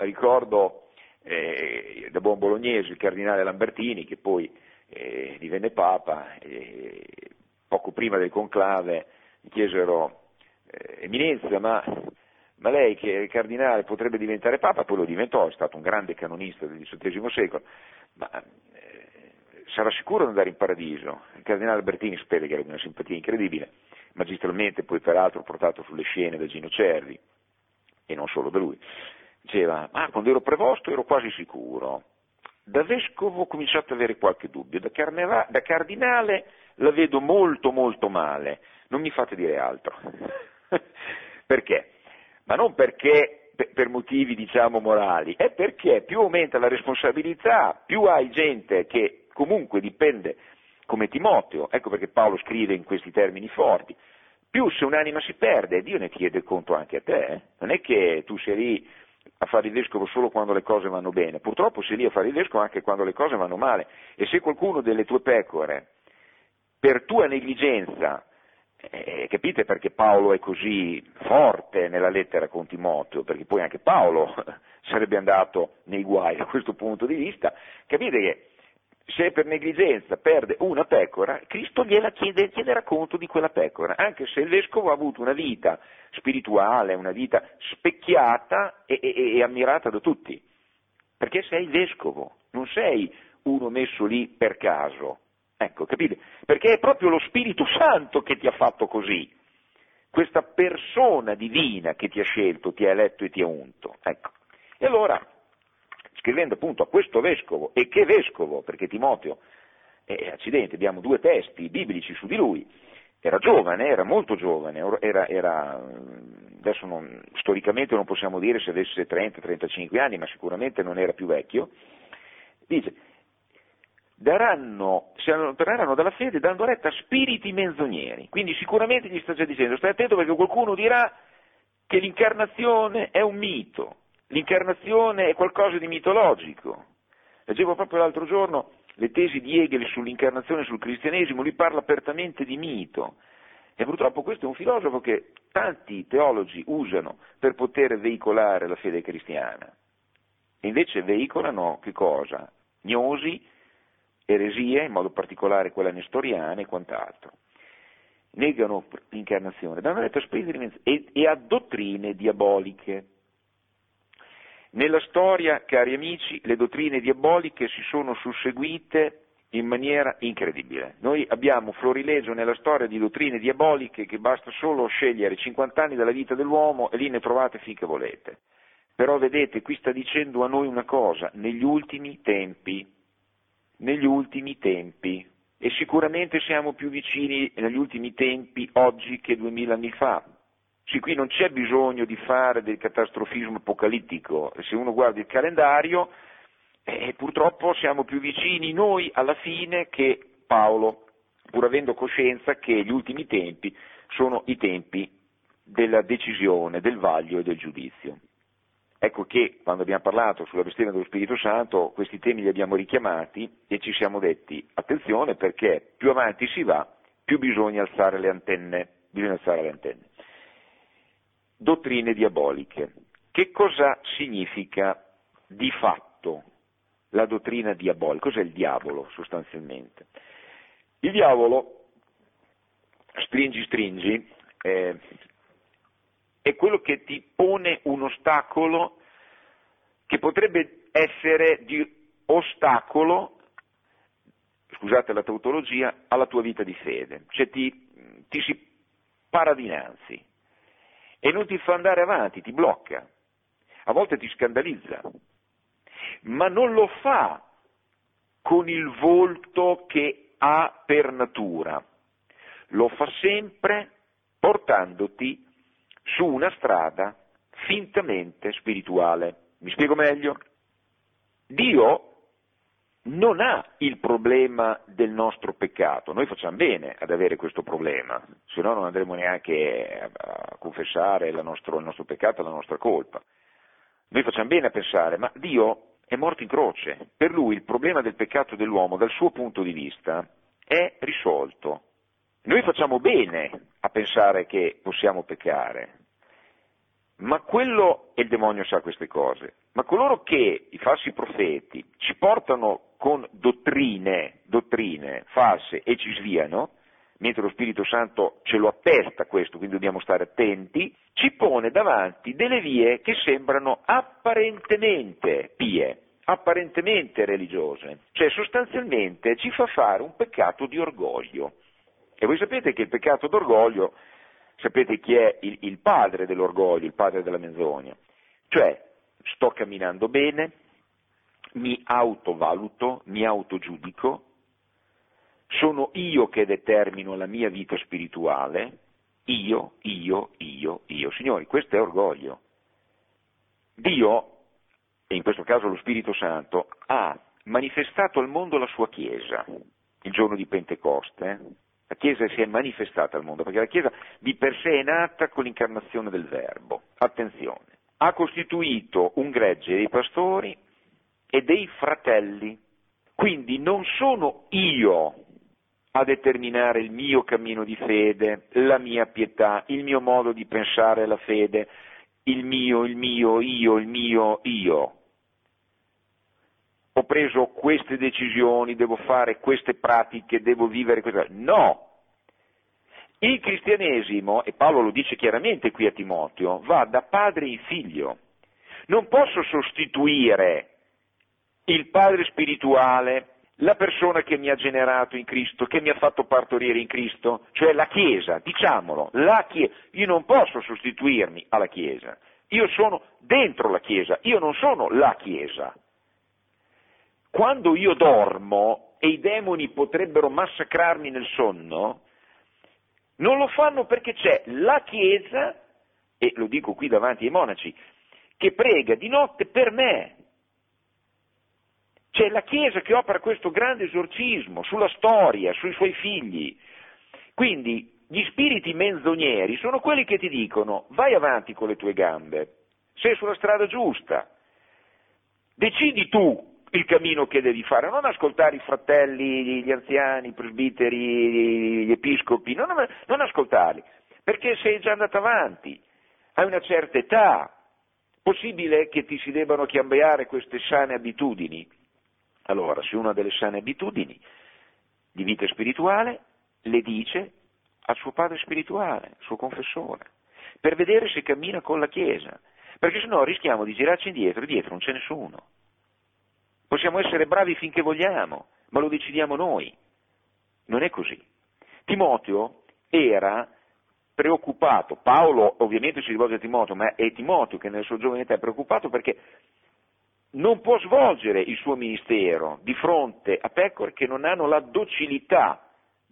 da buon bolognese il cardinale Lambertini, che poi divenne Papa, poco prima del conclave mi chiesero, Eminenza, ma lei che è cardinale potrebbe diventare Papa? Poi lo diventò, è stato un grande canonista del XVIII secolo, ma sarà sicuro di andare in paradiso? Il cardinale Albertini spera, che era di una simpatia incredibile, magistralmente poi peraltro portato sulle scene da Gino Cervi, e non solo da lui, diceva, quando ero prevosto ero quasi sicuro, da vescovo ho cominciato ad avere qualche dubbio, da cardinale la vedo molto molto male, non mi fate dire altro. Perché? Ma non perché per motivi diciamo morali, è perché più aumenta la responsabilità, più hai gente che comunque dipende, come Timoteo, ecco perché Paolo scrive in questi termini forti, più se un'anima si perde, Dio ne chiede conto anche a te, non è che tu sei lì a fare il vescovo solo quando le cose vanno bene, purtroppo sei lì a fare il vescovo anche quando le cose vanno male, e se qualcuno delle tue pecore, per tua negligenza, capite perché Paolo è così forte nella lettera con Timoteo, perché poi anche Paolo sarebbe andato nei guai da questo punto di vista, capite che se per negligenza perde una pecora, Cristo chiederà conto di quella pecora, anche se il vescovo ha avuto una vita spirituale, una vita specchiata e ammirata da tutti, perché sei vescovo, non sei uno messo lì per caso, ecco, capite? Perché è proprio lo Spirito Santo che ti ha fatto così, questa persona divina che ti ha scelto, ti ha eletto e ti ha unto, ecco. E allora, scrivendo appunto a questo vescovo, e che vescovo, perché Timoteo, accidenti, abbiamo 2 testi biblici su di lui, era giovane, era molto giovane, adesso storicamente non possiamo dire se avesse 30-35 anni, ma sicuramente non era più vecchio, dice, si allontaneranno dalla fede dando retta a spiriti menzogneri, quindi sicuramente gli sta già dicendo, stai attento perché qualcuno dirà che l'incarnazione è un mito, l'incarnazione è qualcosa di mitologico. Leggevo proprio l'altro giorno le tesi di Hegel sull'incarnazione e sul cristianesimo, lui parla apertamente di mito. E purtroppo questo è un filosofo che tanti teologi usano per poter veicolare la fede cristiana. E invece veicolano che cosa? Gnosi, eresie, in modo particolare quella nestoriana e quant'altro. Negano l'incarnazione, danno retta a spiriti e a dottrine diaboliche. Nella storia, cari amici, le dottrine diaboliche si sono susseguite in maniera incredibile. Noi abbiamo florilegio nella storia di dottrine diaboliche che basta solo scegliere 50 anni dalla vita dell'uomo e lì ne trovate finché volete. Però vedete, qui sta dicendo a noi una cosa, negli ultimi tempi, e sicuramente siamo più vicini negli ultimi tempi oggi che 2000 anni fa. Sì, qui non c'è bisogno di fare del catastrofismo apocalittico, se uno guarda il calendario, purtroppo siamo più vicini noi alla fine che Paolo, pur avendo coscienza che gli ultimi tempi sono i tempi della decisione, del vaglio e del giudizio. Ecco che quando abbiamo parlato sulla vestita dello Spirito Santo, questi temi li abbiamo richiamati e ci siamo detti, attenzione perché più avanti si va, più bisogna alzare le antenne. Dottrine diaboliche. Che cosa significa di fatto la dottrina diabolica? Cos'è il diavolo sostanzialmente? Il diavolo, stringi, è quello che ti pone un ostacolo che potrebbe essere di ostacolo, scusate la tautologia, alla tua vita di fede, cioè ti si para dinanzi e non ti fa andare avanti, ti blocca, a volte ti scandalizza, ma non lo fa con il volto che ha per natura, lo fa sempre portandoti su una strada fintamente spirituale. Mi spiego meglio? Dio non ha il problema del nostro peccato, noi facciamo bene ad avere questo problema, se no non andremo neanche a confessare il nostro peccato, la nostra colpa. Noi facciamo bene a pensare, ma Dio è morto in croce, per lui il problema del peccato dell'uomo dal suo punto di vista è risolto. Noi facciamo bene a pensare che possiamo peccare, ma quello, e il demonio sa queste cose, ma coloro che, i falsi profeti, ci portano con dottrine false e ci sviano, mentre lo Spirito Santo ce lo attesta questo, quindi dobbiamo stare attenti, ci pone davanti delle vie che sembrano apparentemente pie, apparentemente religiose, cioè sostanzialmente ci fa fare un peccato di orgoglio. E voi sapete che il peccato d'orgoglio, sapete chi è il padre dell'orgoglio, il padre della menzogna? Cioè, sto camminando bene, mi autovaluto, mi autogiudico, sono io che determino la mia vita spirituale, io. Signori, questo è orgoglio. Dio, e in questo caso lo Spirito Santo, ha manifestato al mondo la sua Chiesa il giorno di Pentecoste. La Chiesa si è manifestata al mondo, perché la Chiesa di per sé è nata con l'incarnazione del Verbo. Attenzione, ha costituito un gregge dei pastori e dei fratelli. Quindi non sono io a determinare il mio cammino di fede, la mia pietà, il mio modo di pensare la fede, il mio, io. Ho preso queste decisioni, devo fare queste pratiche, devo vivere questa. No! Il cristianesimo, e Paolo lo dice chiaramente qui a Timoteo, va da padre in figlio. Non posso sostituire il padre spirituale, la persona che mi ha generato in Cristo, che mi ha fatto partorire in Cristo, cioè la Chiesa, diciamolo, la Chiesa. Io non posso sostituirmi alla Chiesa. Io sono dentro la Chiesa, io non sono la Chiesa. Quando io dormo e i demoni potrebbero massacrarmi nel sonno, non lo fanno perché c'è la Chiesa, e lo dico qui davanti ai monaci, che prega di notte per me. C'è la Chiesa che opera questo grande esorcismo sulla storia, sui suoi figli. Quindi gli spiriti menzogneri sono quelli che ti dicono vai avanti con le tue gambe, sei sulla strada giusta, decidi tu il cammino che devi fare, non ascoltare i fratelli, gli anziani, i presbiteri, gli episcopi, non ascoltarli, perché sei già andato avanti, hai una certa età, possibile che ti si debbano cambiare queste sane abitudini. Allora, se una delle sane abitudini di vita spirituale le dice al suo padre spirituale, al suo confessore, per vedere se cammina con la Chiesa, perché sennò rischiamo di girarci indietro e dietro non c'è nessuno. Possiamo essere bravi finché vogliamo, ma lo decidiamo noi. Non è così. Timoteo era preoccupato, Paolo ovviamente si rivolge a Timoteo, ma è Timoteo che nella sua giovane età è preoccupato perché non può svolgere il suo ministero di fronte a pecore che non hanno la docilità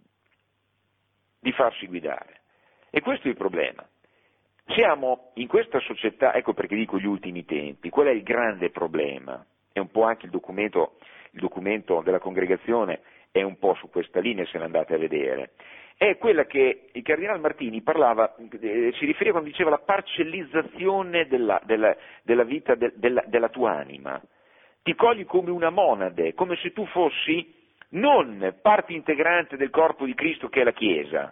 di farsi guidare. E questo è il problema. Siamo in questa società, ecco perché dico gli ultimi tempi, qual è il grande problema? È un po' anche il documento della congregazione è un po' su questa linea, se ne andate a vedere. È quella che il Cardinale Martini parlava, si riferiva quando diceva la parcellizzazione della vita della tua anima. Ti cogli come una monade, come se tu fossi non parte integrante del corpo di Cristo che è la Chiesa,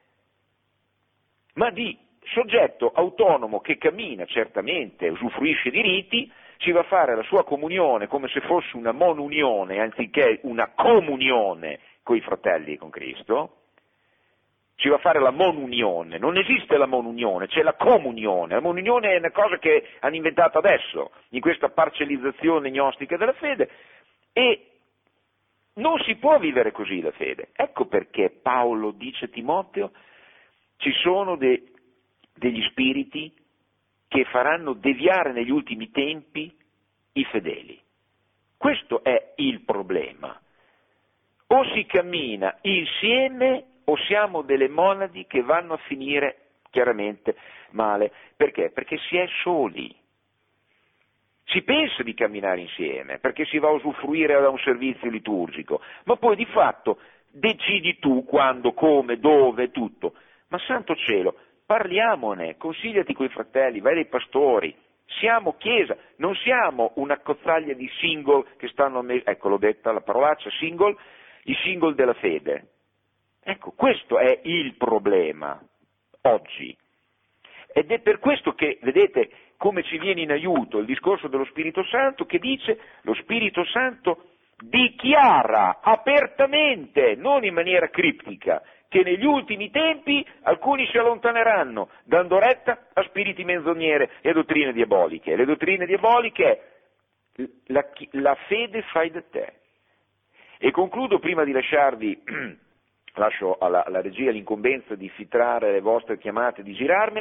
ma di soggetto autonomo che cammina certamente, usufruisce di riti, ci va a fare la sua comunione come se fosse una monunione anziché una comunione con i fratelli e con Cristo, ci va a fare la monunione, non esiste la monunione, c'è la comunione, la monunione è una cosa che hanno inventato adesso, in questa parcellizzazione gnostica della fede, e non si può vivere così la fede. Ecco perché Paolo dice a Timoteo, ci sono degli spiriti che faranno deviare negli ultimi tempi i fedeli. Questo è il problema. O si cammina insieme o siamo delle monadi che vanno a finire chiaramente male. Perché? Perché si è soli. Si pensa di camminare insieme, perché si va a usufruire da un servizio liturgico, ma poi di fatto decidi tu quando, come, dove, tutto. Ma santo cielo, parliamone, consigliati coi fratelli, vai dai pastori, siamo Chiesa, non siamo una cozzaglia di single che stanno, ecco l'ho detta la parolaccia, single, i single della fede. Ecco, questo è il problema oggi. Ed è per questo che, vedete, come ci viene in aiuto il discorso dello Spirito Santo che dice lo Spirito Santo dichiara apertamente, non in maniera criptica, che negli ultimi tempi alcuni si allontaneranno, dando retta a spiriti menzognere e a dottrine diaboliche. Le dottrine diaboliche, la fede fai da te. E concludo prima di lasciarvi, lascio alla regia l'incombenza di filtrare le vostre chiamate, di girarmele,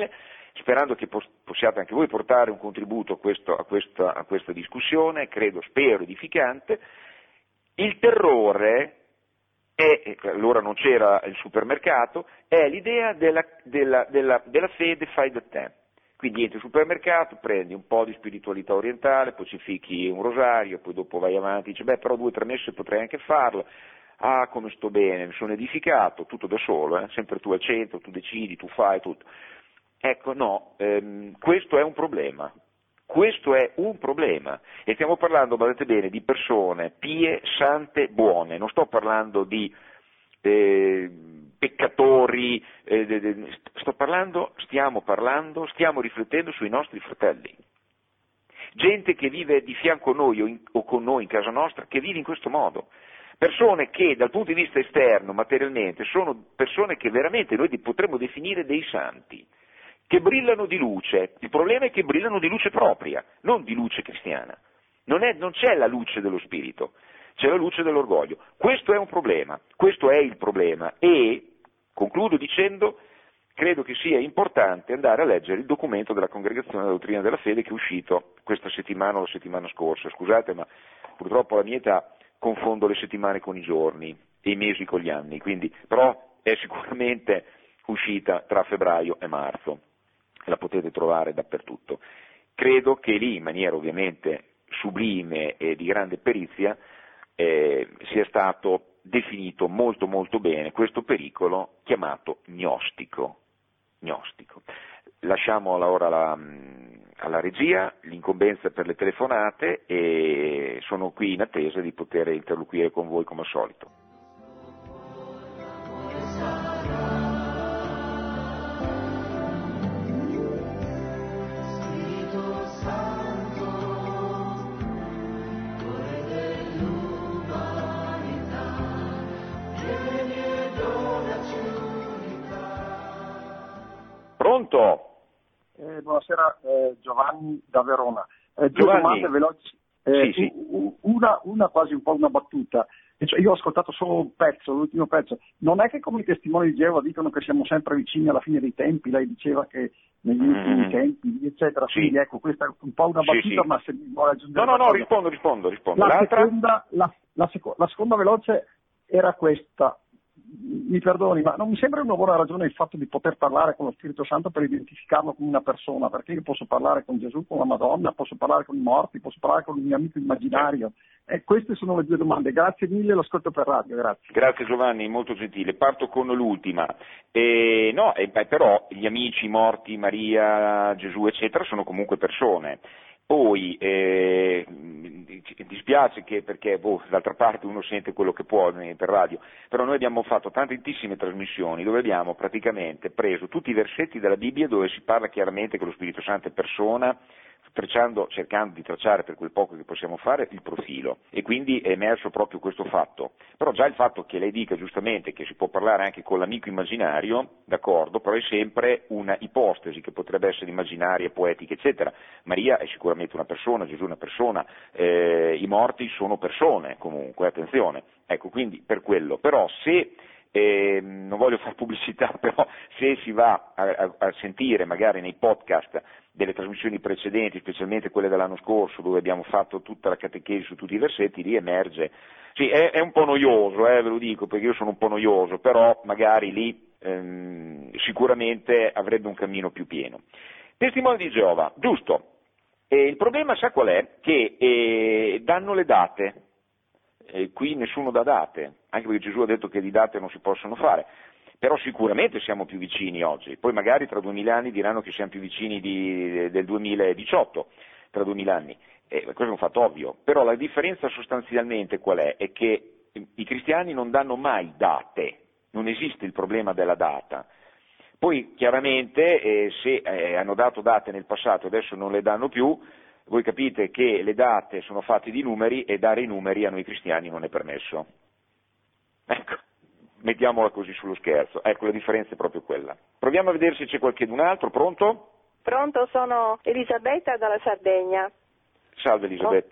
sperando che possiate anche voi portare un contributo a questa discussione, spero edificante. Il terrore allora non c'era il supermercato, è l'idea della fede fai da te. Quindi entri al supermercato, prendi un po' di spiritualità orientale, poi ci fichi un rosario, poi dopo vai avanti, dici però 2 o 3 mesi potrei anche farlo, come sto bene, mi sono edificato, tutto da solo, sempre tu al centro, tu decidi, tu fai tutto. Ecco, no, questo è un problema. Questo è un problema e stiamo parlando, badate bene, di persone pie, sante, buone, non sto parlando di peccatori, stiamo riflettendo sui nostri fratelli. Gente che vive di fianco a noi o con noi in casa nostra, che vive in questo modo. Persone che dal punto di vista esterno, materialmente, sono persone che veramente noi potremmo definire dei santi, che brillano di luce. Il problema è che brillano di luce propria, non di luce cristiana. Non c'è la luce dello spirito, c'è la luce dell'orgoglio. Questo è un problema, questo è il problema e, concludo dicendo, credo che sia importante andare a leggere il documento della Congregazione della Dottrina della Fede che è uscito questa settimana o la settimana scorsa. Scusate, ma purtroppo alla mia età confondo le settimane con i giorni e i mesi con gli anni, però è sicuramente uscita tra febbraio e marzo. La potete trovare dappertutto. Credo che lì, in maniera ovviamente sublime e di grande perizia, sia stato definito molto molto bene questo pericolo chiamato gnostico. Lasciamo ora alla regia l'incombenza per le telefonate e sono qui in attesa di poter interloquire con voi come al solito. Pronto? Buonasera, Giovanni da Verona. Due Giovanni. domande veloci. Sì. Una quasi un po' una battuta. Io ho ascoltato solo un pezzo, l'ultimo pezzo. Non è che come i testimoni di Geova dicono che siamo sempre vicini alla fine dei tempi, lei diceva che negli ultimi tempi, eccetera. Sì. Quindi ecco, questa è un po' una battuta, Sì. ma se mi vuole aggiungere No, qualcosa. rispondo. La seconda veloce era questa. Mi perdoni, ma non mi sembra una buona ragione il fatto di poter parlare con lo Spirito Santo per identificarlo come una persona, perché io posso parlare con Gesù, con la Madonna, posso parlare con i morti, posso parlare con il mio amico immaginario. Queste sono le 2 domande. Grazie mille, lo ascolto per radio, grazie. Grazie Giovanni, molto gentile. Parto con l'ultima. Però gli amici, morti, Maria, Gesù, eccetera, sono comunque persone. Poi dispiace perché d'altra parte uno sente quello che può per radio, però noi abbiamo fatto tantissime trasmissioni dove abbiamo praticamente preso tutti i versetti della Bibbia dove si parla chiaramente che lo Spirito Santo è persona, cercando di tracciare per quel poco che possiamo fare il profilo e quindi è emerso proprio questo fatto. Però già il fatto che lei dica giustamente che si può parlare anche con l'amico immaginario, d'accordo, però è sempre una ipostesi che potrebbe essere immaginaria, poetica, eccetera. Maria è sicuramente una persona, Gesù è una persona, i morti sono persone comunque, attenzione. Ecco, quindi per quello. Però se non voglio fare pubblicità, però se si va a sentire magari nei podcast delle trasmissioni precedenti, specialmente quelle dell'anno scorso, dove abbiamo fatto tutta la catechesi su tutti i versetti, lì emerge, sì, è un po' noioso, ve lo dico, perché io sono un po' noioso, però magari lì sicuramente avrebbe un cammino più pieno. Testimoni di Geova, giusto, il problema sa qual è? Che danno le date. Qui nessuno dà date, anche perché Gesù ha detto che di date non si possono fare, però sicuramente siamo più vicini oggi, poi magari tra 2000 anni diranno che siamo più vicini del 2018, tra 2000 anni, questo è un fatto ovvio, però la differenza sostanzialmente qual è? È che i cristiani non danno mai date, non esiste il problema della data. Poi chiaramente se hanno dato date nel passato e adesso non le danno più, voi capite che le date sono fatte di numeri e dare i numeri a noi cristiani non è permesso. Ecco, mettiamola così sullo scherzo. Ecco, la differenza è proprio quella. Proviamo a vedere se c'è qualcun altro, pronto? Pronto, sono Elisabetta dalla Sardegna. Salve Elisabetta.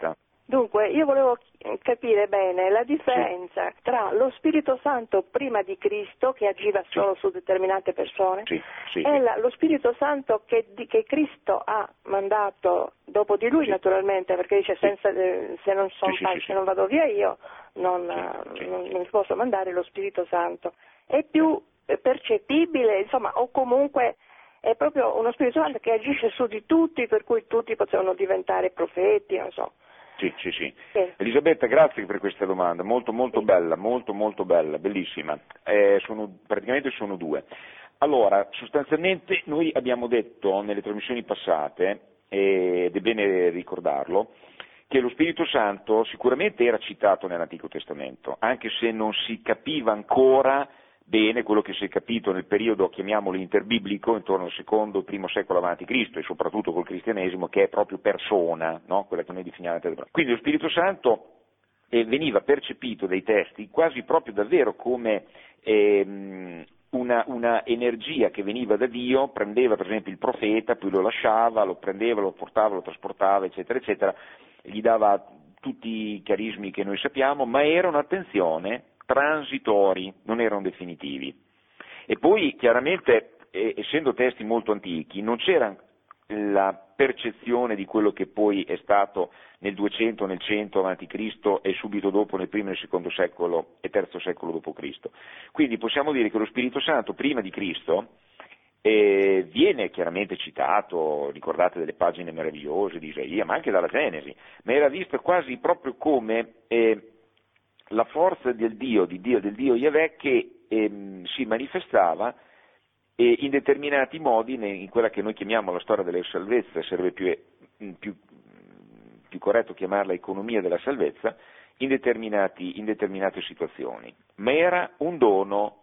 Dunque, io volevo capire bene la differenza tra lo Spirito Santo prima di Cristo, che agiva solo su determinate persone, e lo Spirito Santo che Cristo ha mandato dopo di lui, naturalmente, perché dice se non vado via io non posso mandare lo Spirito Santo. È più percettibile, insomma, o comunque è proprio uno Spirito Santo che agisce su di tutti, per cui tutti potevano diventare profeti, non so. Sì. Elisabetta, grazie per questa domanda, molto bella, molto bella, bellissima. Praticamente sono due. Allora, sostanzialmente noi abbiamo detto nelle trasmissioni passate, ed è bene ricordarlo, che lo Spirito Santo sicuramente era citato nell'Antico Testamento, anche se non si capiva ancora bene quello che si è capito nel periodo, chiamiamolo interbiblico, intorno al secondo, primo secolo avanti Cristo, e soprattutto col cristianesimo, che è proprio persona, no? Quella che noi definiamo. Quindi lo Spirito Santo veniva percepito dai testi quasi proprio davvero come una energia che veniva da Dio, prendeva per esempio il profeta, poi lo lasciava, lo prendeva, lo portava, lo trasportava, eccetera, eccetera, gli dava tutti i carismi che noi sappiamo, ma erano, attenzione, transitori, non erano definitivi. E poi chiaramente, essendo testi molto antichi, non c'era la percezione di quello che poi è stato nel 200, nel 100 avanti Cristo e subito dopo nel primo e nel secondo secolo e terzo secolo dopo Cristo. Quindi possiamo dire che lo Spirito Santo prima di Cristo viene chiaramente citato, ricordate delle pagine meravigliose di Isaia, ma anche dalla Genesi, ma era visto quasi proprio come la forza del Dio Yahweh che si manifestava in determinati modi in quella che noi chiamiamo la storia della salvezza, sarebbe più corretto chiamarla economia della salvezza, in determinate situazioni. Ma era un dono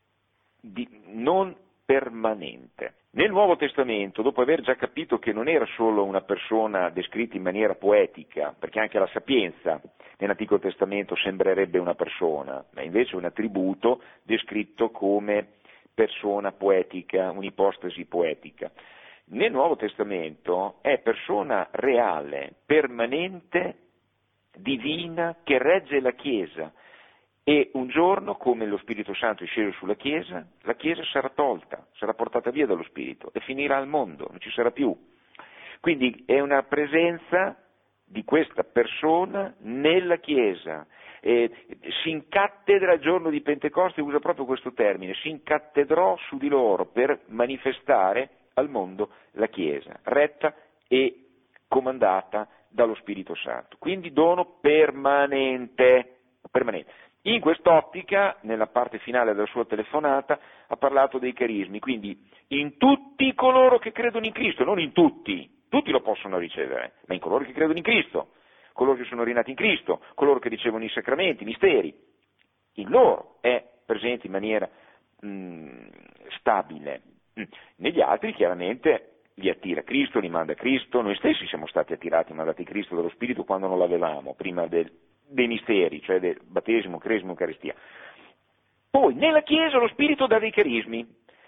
non permanente. Nel Nuovo Testamento, dopo aver già capito che non era solo una persona descritta in maniera poetica, perché anche la sapienza nell'Antico Testamento sembrerebbe una persona, ma invece un attributo descritto come persona poetica, un'ipostasi poetica. Nel Nuovo Testamento è persona reale, permanente, divina, che regge la Chiesa. E un giorno, come lo Spirito Santo è sceso sulla Chiesa, la Chiesa sarà tolta, sarà portata via dallo Spirito e finirà al mondo, non ci sarà più. Quindi è una presenza di questa persona nella Chiesa. Si incattedra il giorno di Pentecoste, usa proprio questo termine, si incattedrò su di loro per manifestare al mondo la Chiesa, retta e comandata dallo Spirito Santo. Quindi dono permanente. In quest'ottica, nella parte finale della sua telefonata, ha parlato dei carismi, quindi in tutti coloro che credono in Cristo, non in tutti lo possono ricevere, ma in coloro che credono in Cristo, coloro che sono rinati in Cristo, coloro che ricevono i sacramenti, i misteri, in loro è presente in maniera stabile. Negli altri chiaramente li attira Cristo, li manda Cristo, noi stessi siamo stati attirati, mandati Cristo dallo Spirito quando non l'avevamo, prima dei misteri, cioè del battesimo, cresima, eucaristia. Poi nella Chiesa lo Spirito dà dei carismi,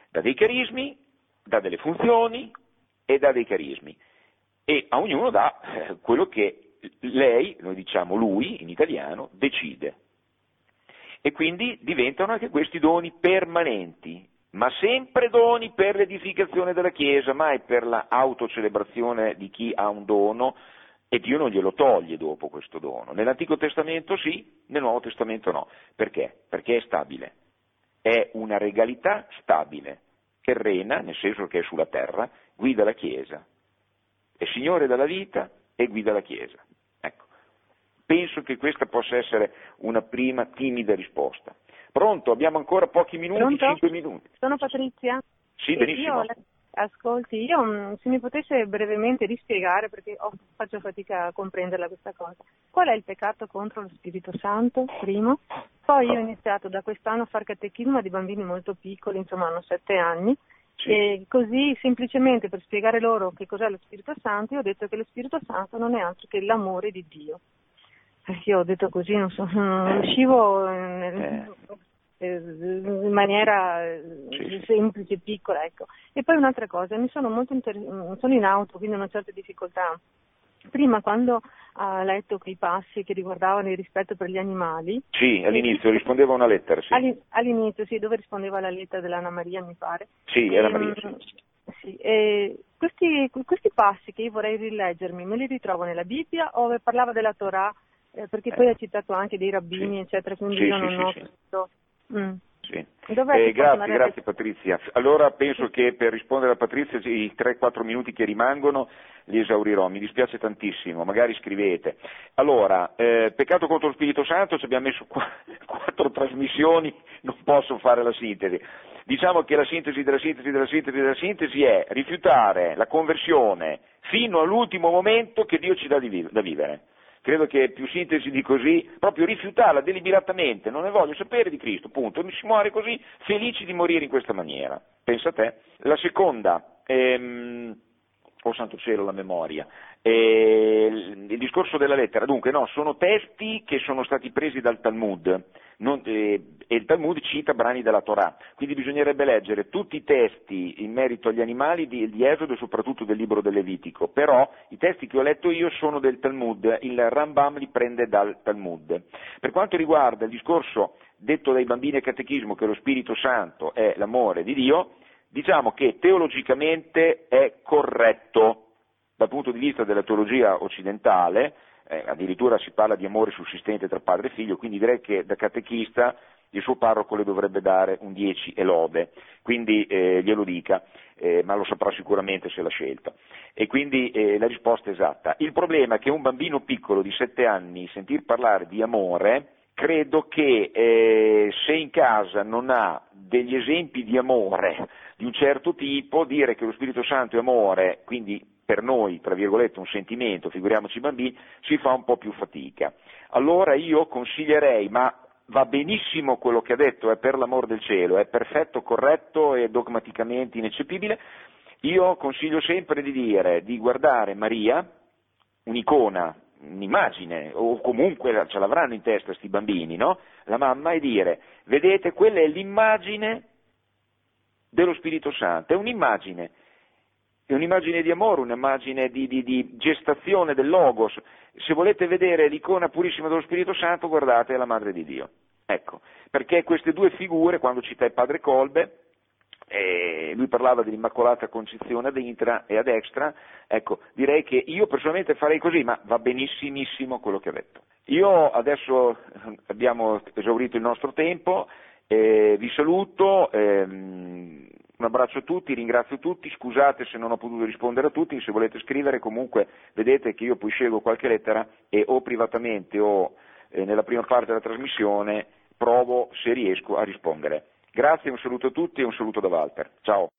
dà delle funzioni e dà dei carismi, e a ognuno dà quello che lei, noi diciamo lui in italiano, decide. E quindi diventano anche questi doni permanenti, ma sempre doni per l'edificazione della Chiesa, mai per la autocelebrazione di chi ha un dono, e Dio non glielo toglie dopo questo dono. Nell'Antico Testamento sì, nel Nuovo Testamento no. Perché? Perché è stabile. È una regalità stabile, terrena, nel senso che è sulla terra, guida la Chiesa. È Signore della vita e guida la Chiesa. Ecco. Penso che questa possa essere una prima timida risposta. Pronto? Abbiamo ancora pochi minuti, Pronto? 5 minuti. Sono Patrizia. Sì, benissimo. Ascolti, io se mi potesse brevemente rispiegare, perché faccio fatica a comprenderla questa cosa. Qual è il peccato contro lo Spirito Santo, primo? Poi io ho iniziato da quest'anno a fare catechismo di bambini molto piccoli, insomma hanno 7 anni, sì. E così semplicemente per spiegare loro che cos'è lo Spirito Santo, io ho detto che lo Spirito Santo non è altro che l'amore di Dio. Io ho detto così, non riuscivo in maniera semplice, piccola, ecco. E poi un'altra cosa, sono in auto, quindi ho una certa difficoltà prima quando ha letto quei passi che riguardavano il rispetto per gli animali. Sì, all'inizio rispondeva a una lettera, sì. All'inizio, sì, dove rispondeva alla lettera dell'Anna Maria, mi pare. Sì, era Maria, sì. Sì, questi passi che io vorrei rileggermi, me li ritrovo nella Bibbia o parlava della Torah? Perché poi ha citato anche dei rabbini, eccetera, quindi io non ho questo... Sì. Grazie Patrizia. Allora penso che per rispondere a Patrizia i 3-4 minuti che rimangono li esaurirò, mi dispiace tantissimo, magari scrivete. Allora, peccato contro lo Spirito Santo, ci abbiamo messo 4 trasmissioni, non posso fare la sintesi. Diciamo che la sintesi della sintesi della sintesi della sintesi è rifiutare la conversione fino all'ultimo momento che Dio ci dà da vivere. Credo che più sintesi di così, proprio rifiutarla deliberatamente, non ne voglio sapere di Cristo, punto, e si muore così, felici di morire in questa maniera. Pensa a te. La seconda, oh santo cielo la memoria, il discorso della lettera, dunque no, sono testi che sono stati presi dal Talmud, e il Talmud cita brani della Torah, quindi bisognerebbe leggere tutti i testi in merito agli animali di Esodo e soprattutto del libro del Levitico, però i testi che ho letto io sono del Talmud, il Rambam li prende dal Talmud. Per quanto riguarda il discorso detto dai bambini a catechismo che lo Spirito Santo è l'amore di Dio, diciamo che teologicamente è corretto dal punto di vista della teologia occidentale, addirittura si parla di amore sussistente tra padre e figlio, quindi direi che da catechista il suo parroco le dovrebbe dare un 10 e lode, quindi glielo dica, ma lo saprà sicuramente se l'ha scelta. E quindi la risposta è esatta. Il problema è che un bambino piccolo di 7 anni sentir parlare di amore, credo che se in casa non ha degli esempi di amore di un certo tipo, dire che lo Spirito Santo è amore, quindi per noi, tra virgolette, un sentimento, figuriamoci i bambini, si fa un po' più fatica. Allora io consiglierei, ma va benissimo quello che ha detto, è per l'amor del cielo, è perfetto, corretto e dogmaticamente ineccepibile, io consiglio sempre di guardare Maria, un'icona, un'immagine, o comunque ce l'avranno in testa sti bambini, no? La mamma, e dire, vedete, quella è l'immagine dello Spirito Santo, è un'immagine di amore, un'immagine di gestazione del Logos. Se volete vedere l'icona purissima dello Spirito Santo, guardate la Madre di Dio. Ecco, perché queste due figure, quando cita il padre Kolbe, lui parlava dell'Immacolata Concezione ad intra e ad extra, ecco, direi che io personalmente farei così, ma va benissimissimo quello che ha detto. Io adesso abbiamo esaurito il nostro tempo, vi saluto, un abbraccio a tutti, ringrazio tutti, scusate se non ho potuto rispondere a tutti, se volete scrivere comunque vedete che io poi scelgo qualche lettera e o privatamente o nella prima parte della trasmissione provo se riesco a rispondere. Grazie, un saluto a tutti e un saluto da Walter. Ciao.